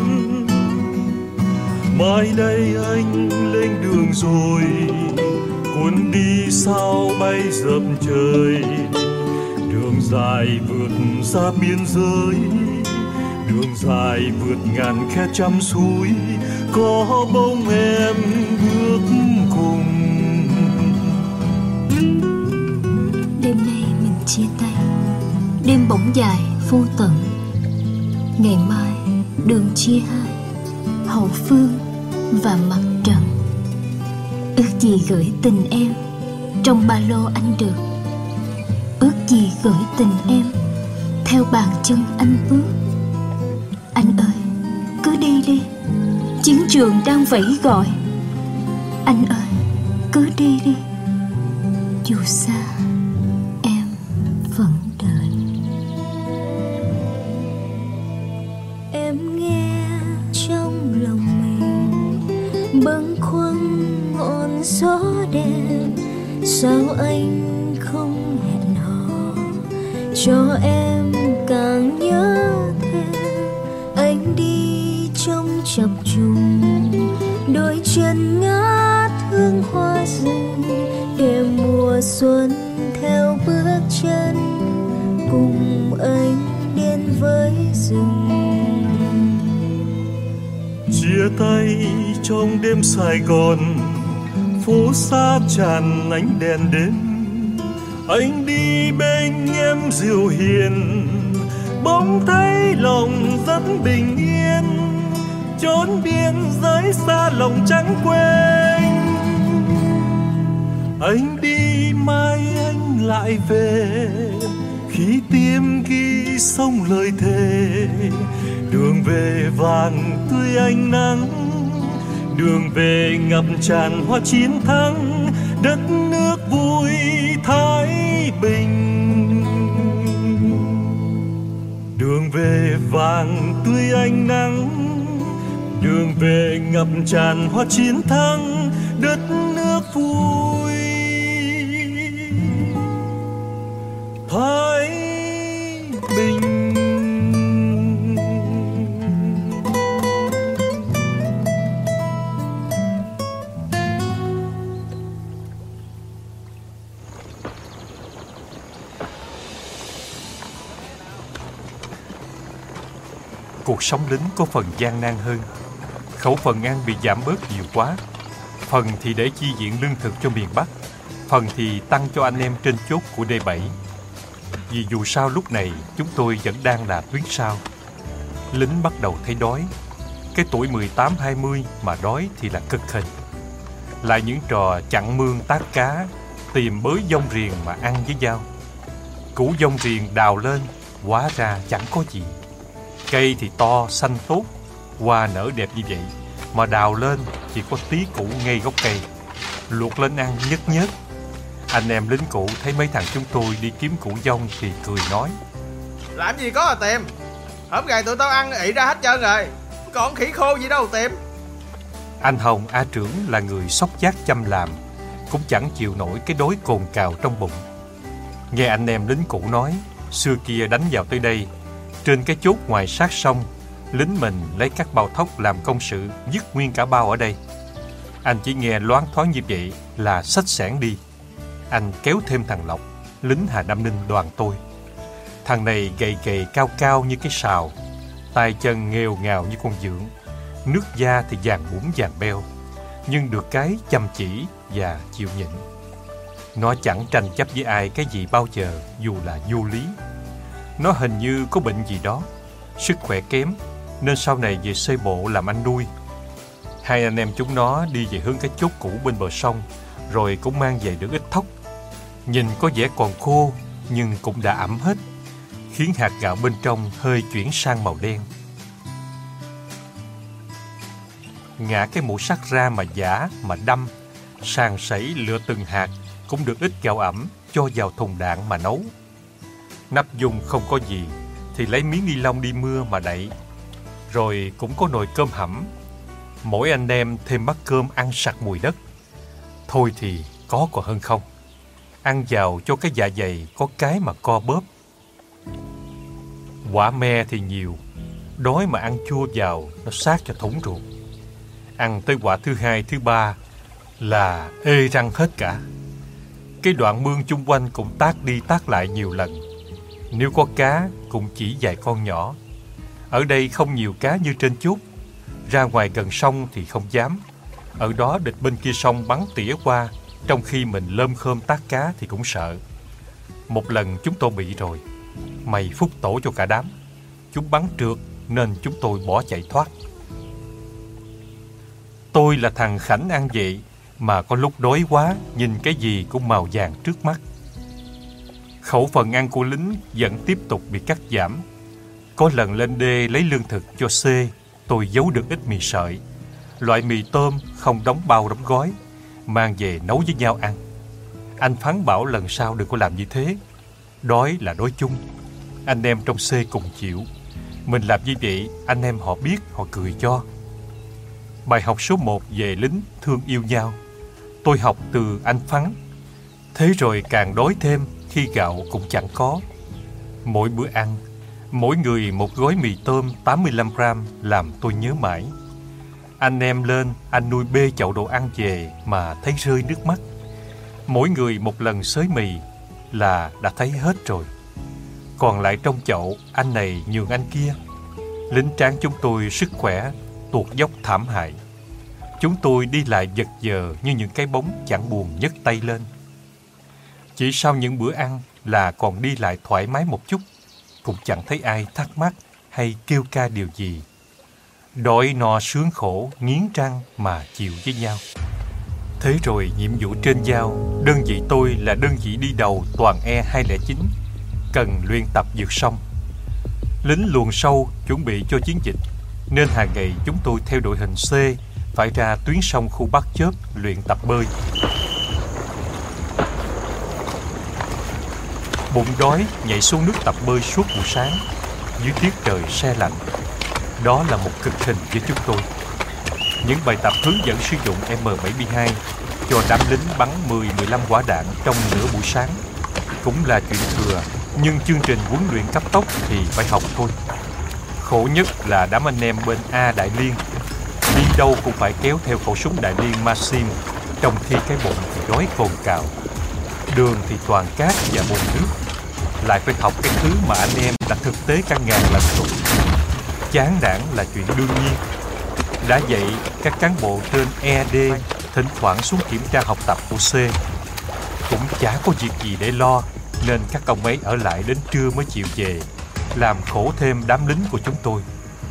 Mai đây anh lên đường rồi, cuốn đi sao bay dập trời. Đường dài vượt ra biên giới, đường dài vượt ngàn khe trăm suối, có bóng em bước cùng. Đêm nay mình chia tay, đêm bỗng dài vô tận. Ngày mai đường chia hai, hậu phương và mặt trần. Ước gì gửi tình em trong ba lô anh được, ước gì gửi tình em theo bàn chân anh bước. Anh ơi, cứ đi đi, chiến trường đang vẫy gọi. Anh ơi, cứ đi đi, dù xa em vẫn đợi. Em nghe trong lòng mình bâng khuâng ngọn gió đêm. Sao anh không hẹn hò cho em càng nhớ thêm. Anh đi trong chập trùng, đôi chân ngát hương hoa rừng, để mùa xuân theo bước chân cùng anh đến với rừng. Chia tay trong đêm Sài Gòn, phố xa tràn ánh đèn đêm. Anh đi bên em dịu hiền, bỗng thấy lòng rất bình yên. Chốn biên giới xa lòng chẳng quên. Anh đi mai anh lại về, khi tim ghi sông lời thề. Đường về vàng tươi ánh nắng, đường về ngập tràn hoa chiến thắng. Đất nước vui thái bình, đường về vàng tươi ánh nắng, đường về ngập tràn hoa chiến thắng. Đất nước vui thái bình. Cuộc sống lính có phần gian nan hơn. Khẩu phần ăn bị giảm bớt nhiều quá. Phần thì để chi viện lương thực cho miền Bắc, phần thì tăng cho anh em trên chốt của D bảy. Vì dù sao lúc này chúng tôi vẫn đang là tuyến sau. Lính bắt đầu thấy đói. Cái tuổi mười tám hai mươi mà đói thì là cực hình. Lại những trò chặn mương tát cá, tìm bới dông riềng mà ăn với dao. Củ dông riềng đào lên, hóa ra chẳng có gì. Cây thì to, xanh tốt, hoa nở đẹp như vậy, mà đào lên chỉ có tí củ ngay gốc cây. Luộc lên ăn nhớt nhớt. Anh em lính cũ thấy mấy thằng chúng tôi đi kiếm củ dông thì cười nói: Làm gì có à Tiệm, hổm gầy tụi tao ăn ị ra hết trơn rồi, còn khỉ khô gì đâu Tiệm. Anh Hồng A trưởng là người xốc giác chăm làm, cũng chẳng chịu nổi cái đói cồn cào trong bụng. Nghe anh em lính cũ nói, xưa kia đánh vào tới đây, trên cái chốt ngoài sát sông, lính mình lấy các bao thóc làm công sự dứt nguyên cả bao ở đây. Anh chỉ nghe loáng thoáng như vậy là xách xẻng đi. Anh kéo thêm thằng Lộc, lính Hà Nam Ninh đoàn tôi. Thằng này gầy gầy cao cao như cái sào, tay chân nghèo ngào như con dượng, nước da thì vàng bủn vàng beo, nhưng được cái chăm chỉ và chịu nhịn. Nó chẳng tranh chấp với ai cái gì bao giờ, dù là vô lý. Nó hình như có bệnh gì đó, sức khỏe kém, nên sau này về xây bộ làm anh nuôi. Hai anh em chúng nó đi về hướng cái chốt cũ bên bờ sông, rồi cũng mang về được ít thóc. Nhìn có vẻ còn khô, nhưng cũng đã ẩm hết, khiến hạt gạo bên trong hơi chuyển sang màu đen. Ngã cái mũ sắt ra mà giã, mà đâm, sàng sẩy lựa từng hạt, cũng được ít gạo ẩm cho vào thùng đạn mà nấu. Nắp dung không có gì thì lấy miếng ni lông đi mưa mà đậy. Rồi cũng có nồi cơm hẩm. Mỗi anh em thêm bát cơm ăn sặc mùi đất. Thôi thì có còn hơn không. Ăn vào cho cái dạ dày có cái mà co bóp. Quả me thì nhiều, đói mà ăn chua vào nó sát cho thủng ruột. Ăn tới quả thứ hai, thứ ba là ê răng hết cả. Cái đoạn mương chung quanh cũng tác đi tác lại nhiều lần. Nếu có cá cũng chỉ vài con nhỏ. Ở đây không nhiều cá như trên chốt. Ra ngoài gần sông thì không dám. Ở đó địch bên kia sông bắn tỉa qua, trong khi mình lơm khơm tác cá thì cũng sợ. Một lần chúng tôi bị rồi. Mày phúc tổ cho cả đám. Chúng bắn trượt nên chúng tôi bỏ chạy thoát. Tôi là thằng khảnh ăn vậy, mà có lúc đói quá, nhìn cái gì cũng màu vàng trước mắt. Khẩu phần ăn của lính vẫn tiếp tục bị cắt giảm. Có lần lên đê lấy lương thực cho C, tôi giấu được ít mì sợi, loại mì tôm không đóng bao đóng gói, mang về nấu với nhau ăn. Anh Phán bảo lần sau đừng có làm như thế. Đói là đói chung. Anh em trong C cùng chịu. Mình làm như vậy, anh em họ biết, họ cười cho. Bài học số một về lính thương yêu nhau, tôi học từ anh Phán. Thế rồi càng đói thêm khi gạo cũng chẳng có. Mỗi bữa ăn, mỗi người một gói mì tôm tám mươi lăm gram làm tôi nhớ mãi. Anh em lên, anh nuôi bê chậu đồ ăn về mà thấy rơi nước mắt. Mỗi người một lần xới mì là đã thấy hết rồi. Còn lại trong chậu, anh này nhường anh kia. Lính tráng chúng tôi sức khỏe, tuột dốc thảm hại. Chúng tôi đi lại vật vờ như những cái bóng chẳng buồn nhấc tay lên. Chỉ sau những bữa ăn là còn đi lại thoải mái một chút, cũng chẳng thấy ai thắc mắc hay kêu ca điều gì. Đói no sướng khổ, nghiến răng mà chịu với nhau. Thế rồi nhiệm vụ trên giao, đơn vị tôi là đơn vị đi đầu toàn E hai không chín, cần luyện tập vượt sông. Lính luồn sâu chuẩn bị cho chiến dịch, nên hàng ngày chúng tôi theo đội hình C phải ra tuyến sông khu Bắc Chớp luyện tập bơi. Bụng đói nhảy xuống nước tập bơi suốt buổi sáng dưới tiết trời se lạnh. Đó là một cực hình với chúng tôi. Những bài tập hướng dẫn sử dụng M bảy mươi hai cho đám lính bắn mười mười lăm quả đạn trong nửa buổi sáng cũng là chuyện thừa, nhưng chương trình huấn luyện cấp tốc thì phải học thôi. Khổ nhất là đám anh em bên A Đại Liên, đi đâu cũng phải kéo theo khẩu súng Đại Liên Maxim, trong khi cái bụng thì đói cồn cào. Đường thì toàn cát và bùn nước, lại phải học cái thứ mà anh em đã thực tế cả ngàn lần rồi. Chán nản là chuyện đương nhiên. Đã vậy, các cán bộ trên E D thỉnh thoảng xuống kiểm tra học tập của C. Cũng chả có việc gì để lo, nên các ông ấy ở lại đến trưa mới chịu về, làm khổ thêm đám lính của chúng tôi.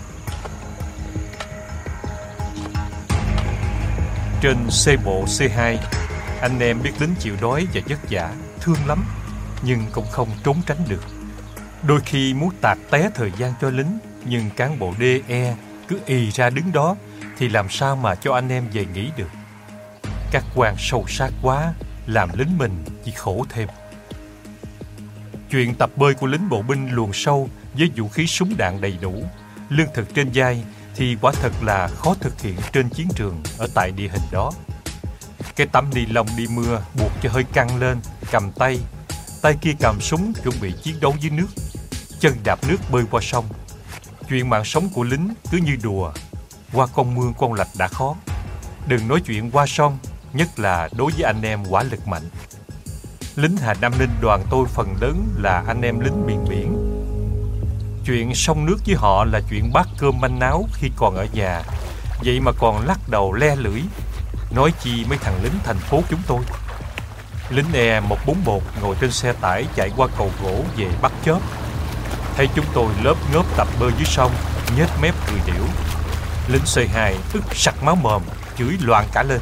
Trên C bộ C hai, anh em biết lính chịu đói và vất vả, thương lắm, nhưng cũng không trốn tránh được. Đôi khi muốn tạt té thời gian cho lính, nhưng cán bộ D E cứ ì ra đứng đó, thì làm sao mà cho anh em về nghỉ được. Các quan sâu sát quá, làm lính mình chỉ khổ thêm. Chuyện tập bơi của lính bộ binh luồn sâu với vũ khí súng đạn đầy đủ, lương thực trên vai thì quả thật là khó thực hiện trên chiến trường ở tại địa hình đó. Cái tấm ni lông đi mưa buộc cho hơi căng lên, cầm tay, tay kia cầm súng chuẩn bị chiến đấu dưới nước, chân đạp nước bơi qua sông. Chuyện mạng sống của lính cứ như đùa, qua con mương con lạch đã khó, đừng nói chuyện qua sông, nhất là đối với anh em hỏa lực mạnh. Lính Hà Nam Ninh đoàn tôi phần lớn là anh em lính miền biển. Chuyện sông nước với họ là chuyện bát cơm manh áo khi còn ở nhà, vậy mà còn lắc đầu le lưỡi, nói chi mấy thằng lính thành phố chúng tôi. Lính E một bốn một ngồi trên xe tải chạy qua cầu gỗ về Bắt Chớp, thấy chúng tôi lớp ngớp tập bơi dưới sông, nhếch mép cười điểu. Lính C hai ức sặc máu mồm, chửi loạn cả lên.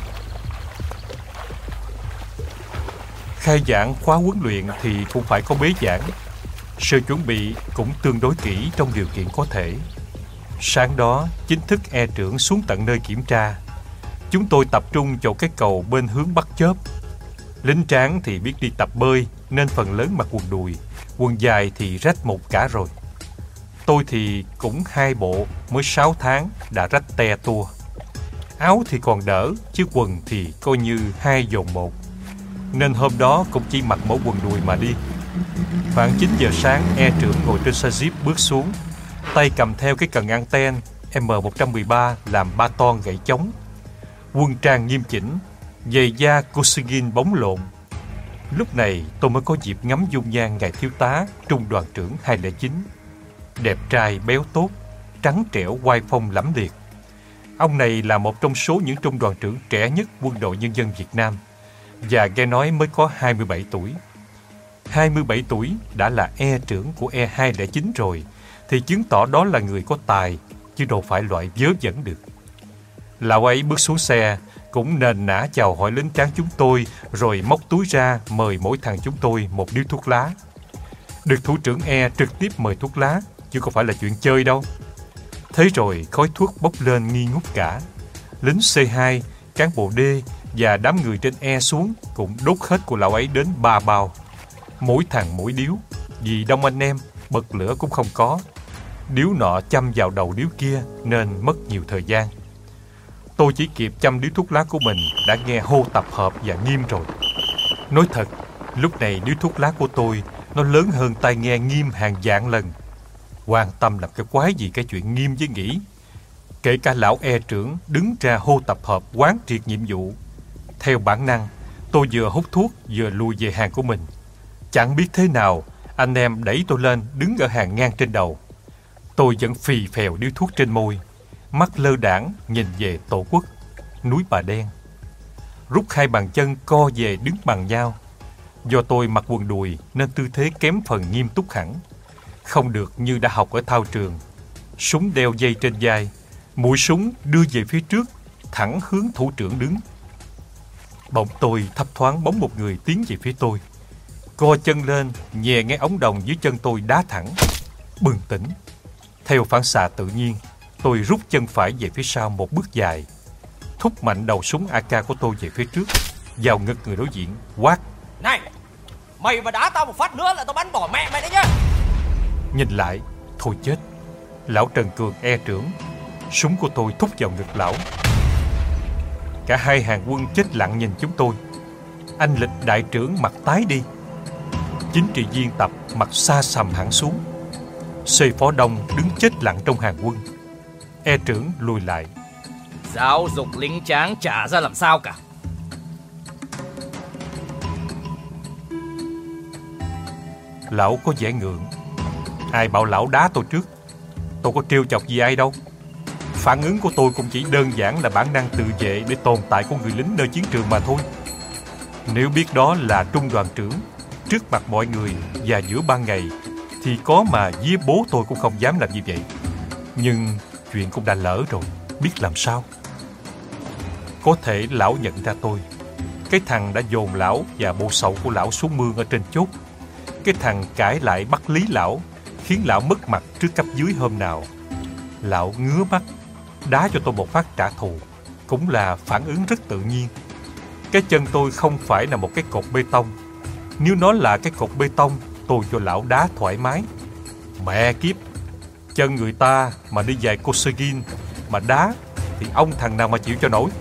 Khai giảng khóa huấn luyện thì cũng phải có bế giảng. Sự chuẩn bị cũng tương đối kỹ trong điều kiện có thể. Sáng đó, chính thức E trưởng xuống tận nơi kiểm tra. Chúng tôi tập trung chỗ cái cầu bên hướng Bắt Chớp. Lính tráng thì biết đi tập bơi nên phần lớn mặc quần đùi, quần dài thì rách một cả rồi. Tôi thì cũng hai bộ, mới sáu tháng đã rách te tua. Áo thì còn đỡ, chứ quần thì coi như hai dồn một. Nên hôm đó cũng chỉ mặc mỗi quần đùi mà đi. Khoảng chín giờ sáng, E trưởng ngồi trên xe Jeep bước xuống, tay cầm theo cái cần anten M một một ba làm ba ton gậy chống. Quân trang nghiêm chỉnh, giày da Kosygin bóng lộn. Lúc này tôi mới có dịp ngắm dung nhan ngài thiếu tá trung đoàn trưởng hai không chín. Đẹp trai, béo tốt, trắng trẻo, oai phong lẫm liệt. Ông này là một trong số những trung đoàn trưởng trẻ nhất Quân đội Nhân dân Việt Nam, và nghe nói mới có hai mươi bảy tuổi. hai mươi bảy tuổi đã là E trưởng của E hai không chín rồi, thì chứng tỏ đó là người có tài, chứ đâu phải loại vớ vẩn được. Lão ấy bước xuống xe, cũng nền nã chào hỏi lính tráng chúng tôi, rồi móc túi ra mời mỗi thằng chúng tôi một điếu thuốc lá. Được thủ trưởng E trực tiếp mời thuốc lá, chứ không phải là chuyện chơi đâu. Thế rồi khói thuốc bốc lên nghi ngút cả. Lính C hai, cán bộ D và đám người trên E xuống cũng đốt hết của lão ấy đến ba bao. Mỗi thằng mỗi điếu, vì đông anh em, bật lửa cũng không có. Điếu nọ châm vào đầu điếu kia nên mất nhiều thời gian. Tôi chỉ kịp châm điếu thuốc lá của mình đã nghe hô tập hợp và nghiêm rồi. Nói thật, lúc này điếu thuốc lá của tôi nó lớn hơn tai nghe nghiêm hàng vạn lần. Quan tâm làm cái quái gì cái chuyện nghiêm với nghĩ. Kể cả lão E trưởng đứng ra hô tập hợp quán triệt nhiệm vụ. Theo bản năng, tôi vừa hút thuốc vừa lùi về hàng của mình. Chẳng biết thế nào, anh em đẩy tôi lên đứng ở hàng ngang trên đầu. Tôi vẫn phì phèo điếu thuốc trên môi, mắt lơ đãng nhìn về Tổ quốc, núi Bà Đen. Rút hai bàn chân co về đứng bằng nhau. Do tôi mặc quần đùi nên tư thế kém phần nghiêm túc hẳn, không được như đã học ở thao trường. Súng đeo dây trên vai, mũi súng đưa về phía trước, thẳng hướng thủ trưởng đứng. Bỗng tôi thấp thoáng bóng một người tiến về phía tôi, co chân lên, nhè ngay ống đồng dưới chân tôi đá thẳng. Bừng tỉnh, theo phản xạ tự nhiên, tôi rút chân phải về phía sau một bước dài, thúc mạnh đầu súng a ca của tôi về phía trước, vào ngực người đối diện, quát: Này, mày mà đá tao một phát nữa là tao bắn bỏ mẹ mày đấy nhá. Nhìn lại, thôi chết. Lão Trần Cường E trưởng, súng của tôi thúc vào ngực lão. Cả hai hàng quân chết lặng nhìn chúng tôi. Anh Lịch đại trưởng mặt tái đi, chính trị viên Tập mặt xa sầm hẳn xuống. C phó Đông đứng chết lặng trong hàng quân. E trưởng lùi lại. Giáo dục lính tráng chả ra làm sao cả. Lão có vẻ ngượng. Ai bảo lão đá tôi trước? Tôi có trêu chọc gì ai đâu. Phản ứng của tôi cũng chỉ đơn giản là bản năng tự vệ để tồn tại của người lính nơi chiến trường mà thôi. Nếu biết đó là trung đoàn trưởng trước mặt mọi người và giữa ban ngày thì có mà với bố tôi cũng không dám làm như vậy. Nhưng chuyện cũng đã lỡ rồi, biết làm sao. Có thể lão nhận ra tôi, cái thằng đã dồn lão và bộ sậu của lão xuống mương ở trên chốt. Cái thằng cãi lại bắt lý lão, khiến lão mất mặt trước cấp dưới hôm nào. Lão ngứa mắt, đá cho tôi một phát trả thù, cũng là phản ứng rất tự nhiên. Cái chân tôi không phải là một cái cột bê tông. Nếu nó là cái cột bê tông, tôi cho lão đá thoải mái. Mẹ kiếp, chân người ta mà đi giày Kosegin mà đá thì ông thằng nào mà chịu cho nổi.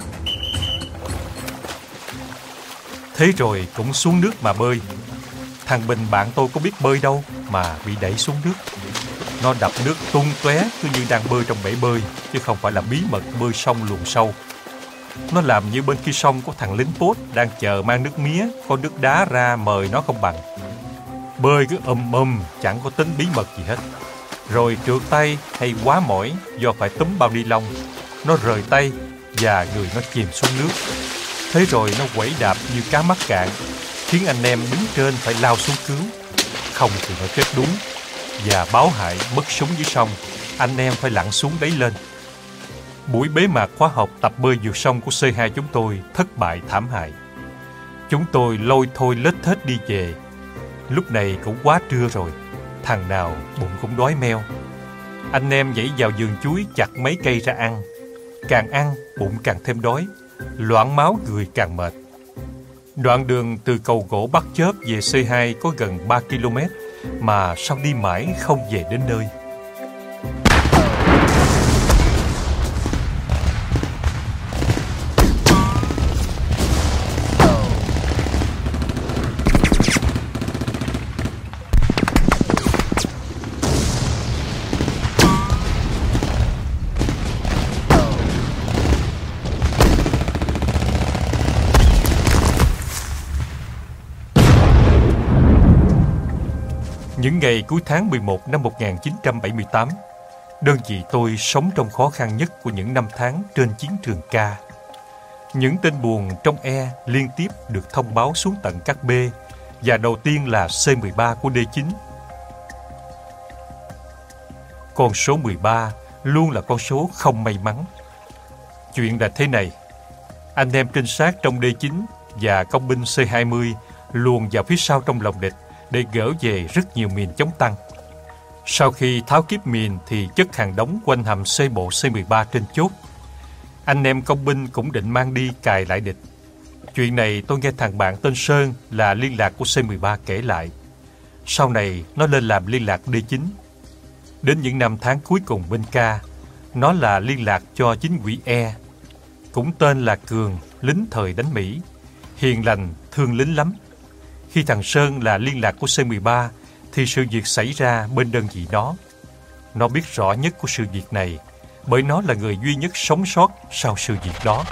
Thế rồi cũng xuống nước mà bơi. Thằng Bình bạn tôi có biết bơi đâu mà bị đẩy xuống nước. Nó đập nước tung tóe cứ như đang bơi trong bể bơi, chứ không phải là bí mật bơi sông luồn sâu. Nó làm như bên kia sông có thằng lính post đang chờ mang nước mía, có nước đá ra mời nó không bằng. Bơi cứ um um, chẳng có tính bí mật gì hết. Rồi trượt tay hay quá mỏi do phải túm bao ni lông, nó rời tay và người nó chìm xuống nước. Thế rồi nó quẩy đạp như cá mắc cạn, khiến anh em đứng trên phải lao xuống cứu. Không thì nó chết đuối. Và báo hại mất súng dưới sông, anh em phải lặn xuống đáy lên. Buổi bế mạc khóa học tập bơi vượt sông của C hai chúng tôi thất bại thảm hại. Chúng tôi lôi thôi lết thết đi về. Lúc này cũng quá trưa rồi, thằng nào bụng cũng đói meo. Anh em nhảy vào vườn chuối chặt mấy cây ra ăn. Càng ăn bụng càng thêm đói, loãng máu người càng mệt. Đoạn đường từ cầu gỗ Bắt Chớp về C hai có gần ba ki lô mét, mà sao đi mãi không về đến nơi. Những ngày cuối tháng mười một năm một nghìn chín trăm bảy mươi tám, đơn vị tôi sống trong khó khăn nhất của những năm tháng trên chiến trường K. Những tên buồn trong E liên tiếp được thông báo xuống tận các B, và đầu tiên là C mười ba của D chín. Con số mười ba luôn là con số không may mắn. Chuyện là thế này, anh em trinh sát trong D chín và công binh C hai mươi luồn vào phía sau trong lòng địch để gỡ về rất nhiều mìn chống tăng. Sau khi tháo kíp mìn thì chất hàng đống quanh hầm C bộ C mười ba trên chốt. Anh em công binh cũng định mang đi cài lại địch. Chuyện này tôi nghe thằng bạn tên Sơn là liên lạc của C mười ba kể lại. Sau này nó lên làm liên lạc D chín. Đến những năm tháng cuối cùng bên K, nó là liên lạc cho chính ủy E. Cũng tên là Cường, lính thời đánh Mỹ, hiền lành, thương lính lắm. Khi thằng Sơn là liên lạc của C mười ba thì sự việc xảy ra bên đơn vị nó. Nó biết rõ nhất của sự việc này bởi nó là người duy nhất sống sót sau sự việc đó.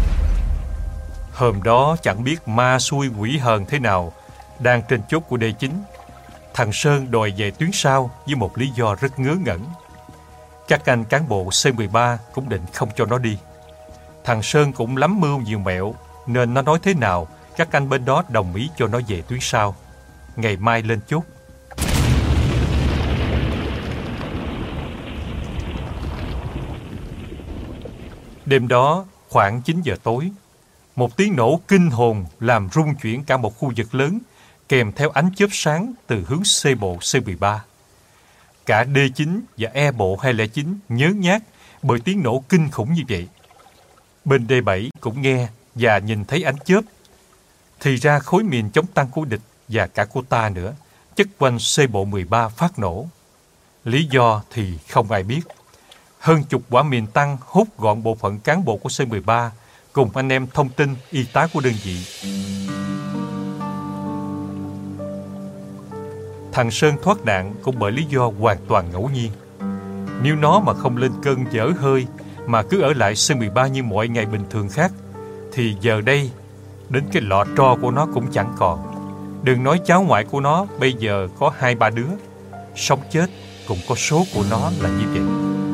Hôm đó chẳng biết ma xui quỷ hờn thế nào, đang trên chốt của D chín, thằng Sơn đòi về tuyến sau với một lý do rất ngớ ngẩn. Các anh cán bộ C mười ba cũng định không cho nó đi. Thằng Sơn cũng lắm mưu nhiều mẹo, nên nó nói thế nào các anh bên đó đồng ý cho nó về tuyến sau, ngày mai lên chốt. Đêm đó khoảng chín giờ tối, một tiếng nổ kinh hồn làm rung chuyển cả một khu vực lớn, kèm theo ánh chớp sáng từ hướng C bộ C mười ba. Cả D chín và E bộ hai không chín nhớ nhác bởi tiếng nổ kinh khủng như vậy. Bên D bảy cũng nghe và nhìn thấy ánh chớp. Thì ra khối mìn chống tăng của địch và cả của ta nữa chất quanh C bộ mười ba phát nổ. Lý do thì không ai biết. Hơn chục quả mìn tăng hút gọn bộ phận cán bộ của C mười ba cùng anh em thông tin y tá của đơn vị. Thằng Sơn thoát nạn cũng bởi lý do hoàn toàn ngẫu nhiên. Nếu nó mà không lên cơn dở hơi mà cứ ở lại C mười ba như mọi ngày bình thường khác, thì giờ đây đến cái lọ tro của nó cũng chẳng còn. Đừng nói cháu ngoại của nó bây giờ có hai ba đứa. Sống chết cũng có số của nó là như vậy.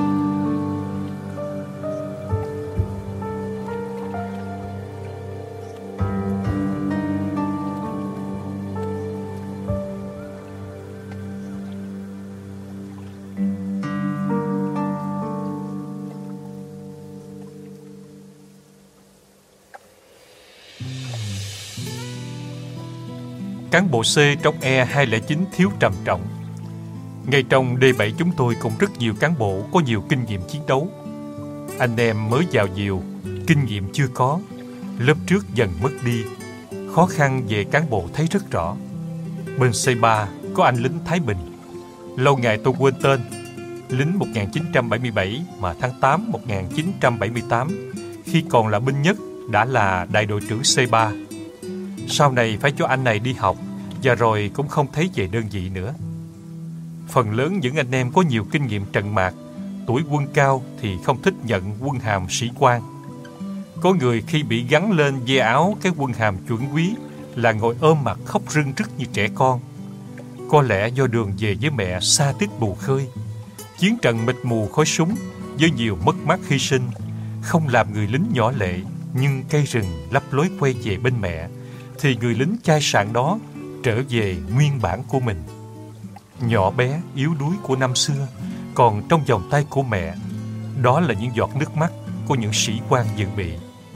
Cán bộ C trong E hai không chín thiếu trầm trọng. Ngay trong D bảy chúng tôi cũng rất nhiều cán bộ có nhiều kinh nghiệm chiến đấu. Anh em mới vào nhiều, kinh nghiệm chưa có. Lớp trước dần mất đi. Khó khăn về cán bộ thấy rất rõ. Bên C ba có anh lính Thái Bình. Lâu ngày tôi quên tên. Lính một nghìn chín trăm bảy mươi bảy mà tháng tám một nghìn chín trăm bảy mươi tám, khi còn là binh nhất, đã là đại đội trưởng C ba. Sau này phải cho anh này đi học, và rồi cũng không thấy về đơn vị nữa. Phần lớn những anh em có nhiều kinh nghiệm trận mạc, tuổi quân cao thì không thích nhận quân hàm sĩ quan. Có người khi bị gắn lên ve áo cái quân hàm chuẩn quý là ngồi ôm mặt khóc rưng rức như trẻ con. Có lẽ do đường về với mẹ xa tít bù khơi, chiến trận mịt mù khói súng với nhiều mất mát hy sinh, không làm người lính nhỏ lệ, nhưng cây rừng lấp lối quay về bên mẹ, thì người lính chai sạn đó trở về nguyên bản của mình. Nhỏ bé, yếu đuối của năm xưa, còn trong vòng tay của mẹ, đó là những giọt nước mắt của những sĩ quan dự bị.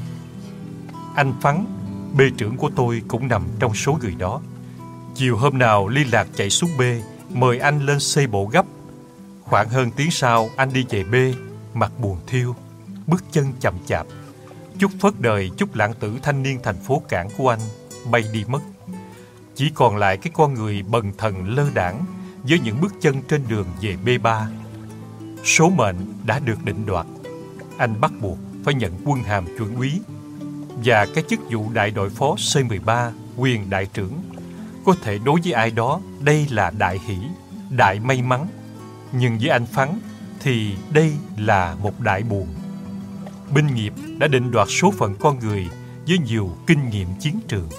Anh Phắn, bê trưởng của tôi, cũng nằm trong số người đó. Chiều hôm nào liên lạc chạy xuống B, mời anh lên xây bộ gấp. Khoảng hơn tiếng sau, anh đi về B, mặt buồn thiêu, bước chân chậm chạp. Chút phớt đời, chút lãng tử thanh niên thành phố cảng của anh bay đi mất. Chỉ còn lại cái con người bần thần lơ đãng với những bước chân trên đường về B ba. Số mệnh đã được định đoạt. Anh bắt buộc phải nhận quân hàm chuẩn úy và cái chức vụ đại đội phó C mười ba, quyền đại trưởng. Có thể đối với ai đó đây là đại hỷ, đại may mắn, nhưng với anh Phắn thì đây là một đại buồn. Binh nghiệp đã định đoạt số phận con người với nhiều kinh nghiệm chiến trường.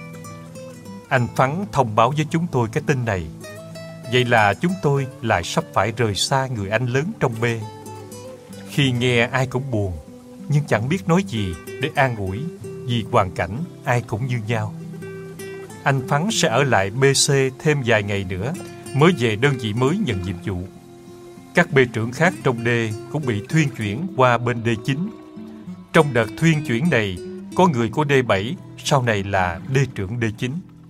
Anh Phắn thông báo với chúng tôi cái tin này. Vậy là chúng tôi lại sắp phải rời xa người anh lớn trong B. Khi nghe ai cũng buồn, nhưng chẳng biết nói gì để an ủi, vì hoàn cảnh ai cũng như nhau. Anh Phắn sẽ ở lại B C thêm vài ngày nữa mới về đơn vị mới nhận nhiệm vụ. Các B trưởng khác trong D cũng bị thuyên chuyển qua bên D chín. Trong đợt thuyên chuyển này, có người của D bảy sau này là D trưởng D chín.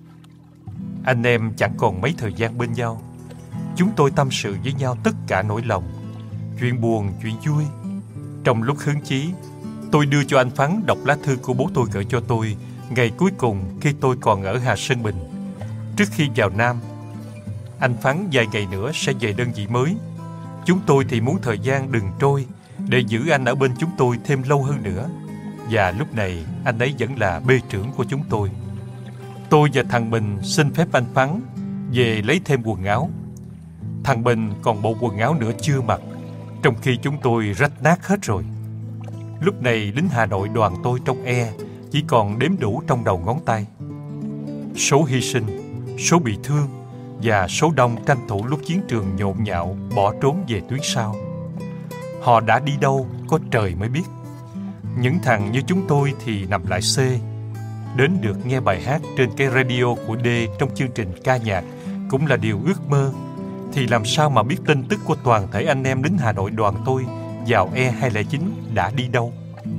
Anh em chẳng còn mấy thời gian bên nhau. Chúng tôi tâm sự với nhau tất cả nỗi lòng, chuyện buồn, chuyện vui. Trong lúc hứng chí, tôi đưa cho anh Phắn đọc lá thư của bố tôi gửi cho tôi ngày cuối cùng khi tôi còn ở Hà Sơn Bình, trước khi vào Nam. Anh Phắn vài ngày nữa sẽ về đơn vị mới. Chúng tôi thì muốn thời gian đừng trôi để giữ anh ở bên chúng tôi thêm lâu hơn nữa. Và lúc này anh ấy vẫn là B trưởng của chúng tôi. Tôi và thằng Bình xin phép anh Phắn về lấy thêm quần áo. Thằng Bình còn bộ quần áo nữa chưa mặc, trong khi chúng tôi rách nát hết rồi. Lúc này lính Hà Nội đoàn tôi trong E chỉ còn đếm đủ trong đầu ngón tay. Số hy sinh, số bị thương và số đông tranh thủ lúc chiến trường nhộn nhạo bỏ trốn về tuyến sau. Họ đã đi đâu có trời mới biết. Những thằng như chúng tôi thì nằm lại C. Đến được nghe bài hát trên cái radio của D trong chương trình ca nhạc cũng là điều ước mơ. Thì làm sao mà biết tin tức của toàn thể anh em lính Hà Nội đoàn tôi vào E hai không chín đã đi đâu.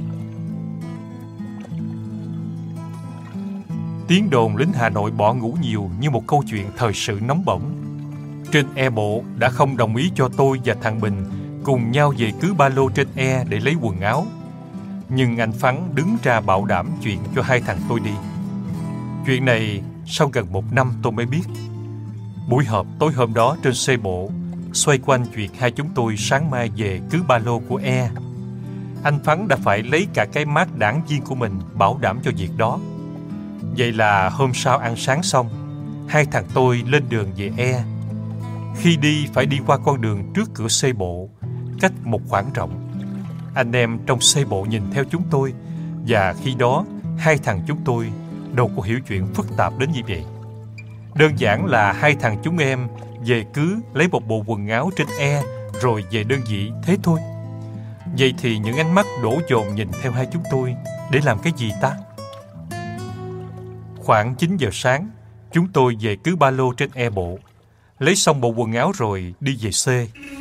Tiếng đồn lính Hà Nội bỏ ngủ nhiều như một câu chuyện thời sự nóng bỏng. Trên E bộ đã không đồng ý cho tôi và thằng Bình cùng nhau về cứ ba lô trên E để lấy quần áo. Nhưng anh Phắn đứng ra bảo đảm chuyện cho hai thằng tôi đi. Chuyện này sau gần một năm tôi mới biết. Buổi họp tối hôm đó trên C bộ xoay quanh chuyện hai chúng tôi sáng mai về cứ ba lô của E. Anh Phắn đã phải lấy cả cái mác đảng viên của mình bảo đảm cho việc đó. Vậy là hôm sau ăn sáng xong, hai thằng tôi lên đường về E. Khi đi phải đi qua con đường trước cửa C bộ, cách một khoảng rộng. Anh em trong C bộ nhìn theo chúng tôi, và khi đó hai thằng chúng tôi đâu có hiểu chuyện phức tạp đến như vậy. Đơn giản là hai thằng chúng em về cứ lấy một bộ quần áo trên E rồi về đơn vị, thế thôi. Vậy thì những ánh mắt đổ dồn nhìn theo hai chúng tôi để làm cái gì ta? Khoảng chín giờ sáng, chúng tôi về cứ ba lô trên E bộ. Lấy xong bộ quần áo rồi đi về C.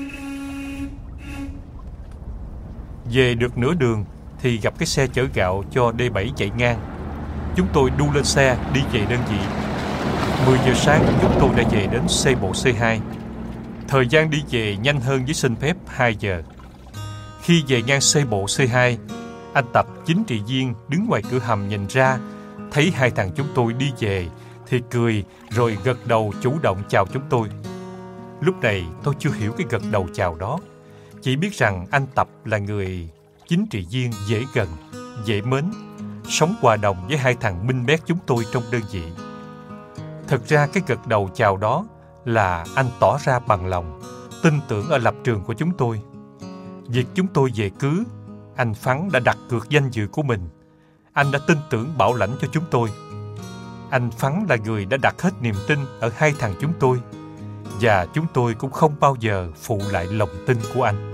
Về được nửa đường thì gặp cái xe chở gạo cho D bảy chạy ngang. Chúng tôi đu lên xe đi về đơn vị. mười giờ sáng chúng tôi đã về đến C bộ C hai. Thời gian đi về nhanh hơn với xin phép hai giờ. Khi về ngang C bộ C hai, Anh Tập, chính trị viên, đứng ngoài cửa hầm nhìn ra, thấy hai thằng chúng tôi đi về thì cười rồi gật đầu chủ động chào chúng tôi. Lúc này tôi chưa hiểu cái gật đầu chào đó, chỉ biết rằng anh Tập là người chính trị viên dễ gần, dễ mến, sống hòa đồng với hai thằng minh bét chúng tôi trong đơn vị. Thực ra cái gật đầu chào đó là anh tỏ ra bằng lòng, tin tưởng ở lập trường của chúng tôi. Việc chúng tôi về cứ, anh Phắn đã đặt cược danh dự của mình. Anh đã tin tưởng bảo lãnh cho chúng tôi. Anh Phắn là người đã đặt hết niềm tin ở hai thằng chúng tôi, và chúng tôi cũng không bao giờ phụ lại lòng tin của anh.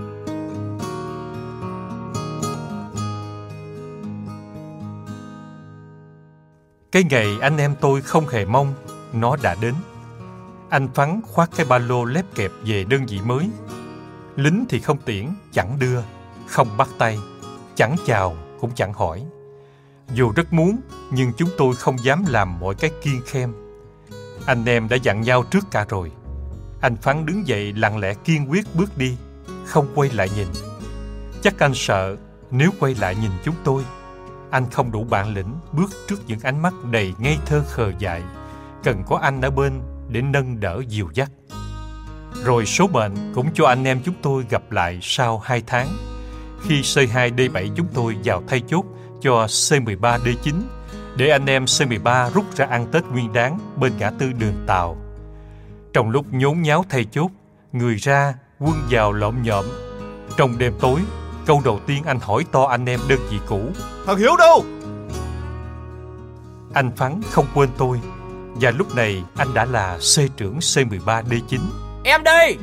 Cái ngày anh em tôi không hề mong, nó đã đến. Anh Phắn khoác cái ba lô lép kẹp về đơn vị mới. Lính thì không tiễn, chẳng đưa, không bắt tay, chẳng chào cũng chẳng hỏi. Dù rất muốn, nhưng chúng tôi không dám làm mọi cái kiêng khem. Anh em đã dặn nhau trước cả rồi. Anh Phắn đứng dậy lặng lẽ kiên quyết bước đi, không quay lại nhìn. Chắc anh sợ nếu quay lại nhìn chúng tôi, anh không đủ bản lĩnh bước trước những ánh mắt đầy ngây thơ khờ dại, cần có anh ở bên để nâng đỡ dìu dắt. Rồi số mệnh cũng cho anh em chúng tôi gặp lại sau hai tháng, khi C hai D bảy chúng tôi vào thay chốt cho C mười ba D chín, để anh em C mười ba rút ra ăn Tết Nguyên Đán bên ngã tư đường Tàu. Trong lúc nhốn nháo thay chốt, người ra, quân vào lộm nhộm. Trong đêm tối, câu đầu tiên anh hỏi to anh em đơn vị cũ: Thằng Hiếu đâu? Anh Phắn không quên tôi, và lúc này anh đã là C trưởng C mười ba D chín. Em đây!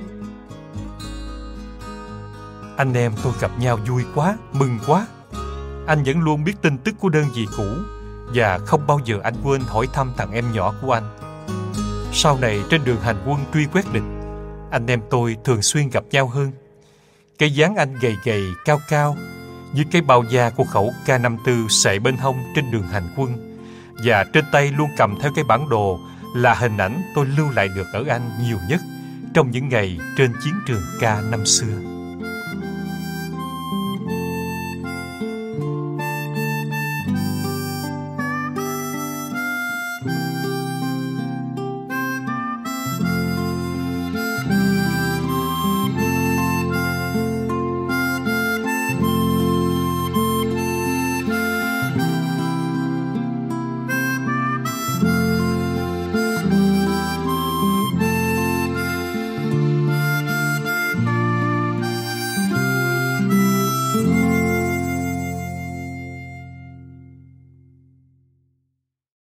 Anh em tôi gặp nhau vui quá, mừng quá. Anh vẫn luôn biết tin tức của đơn vị cũ, và không bao giờ anh quên hỏi thăm thằng em nhỏ của anh. Sau này trên đường hành quân truy quét địch, anh em tôi thường xuyên gặp nhau hơn. Cái dáng anh gầy gầy, cao cao, như cái bao da của khẩu K năm mươi tư sệ bên hông trên đường hành quân, và trên tay luôn cầm theo cái bản đồ, là hình ảnh tôi lưu lại được ở anh nhiều nhất trong những ngày trên chiến trường K năm xưa.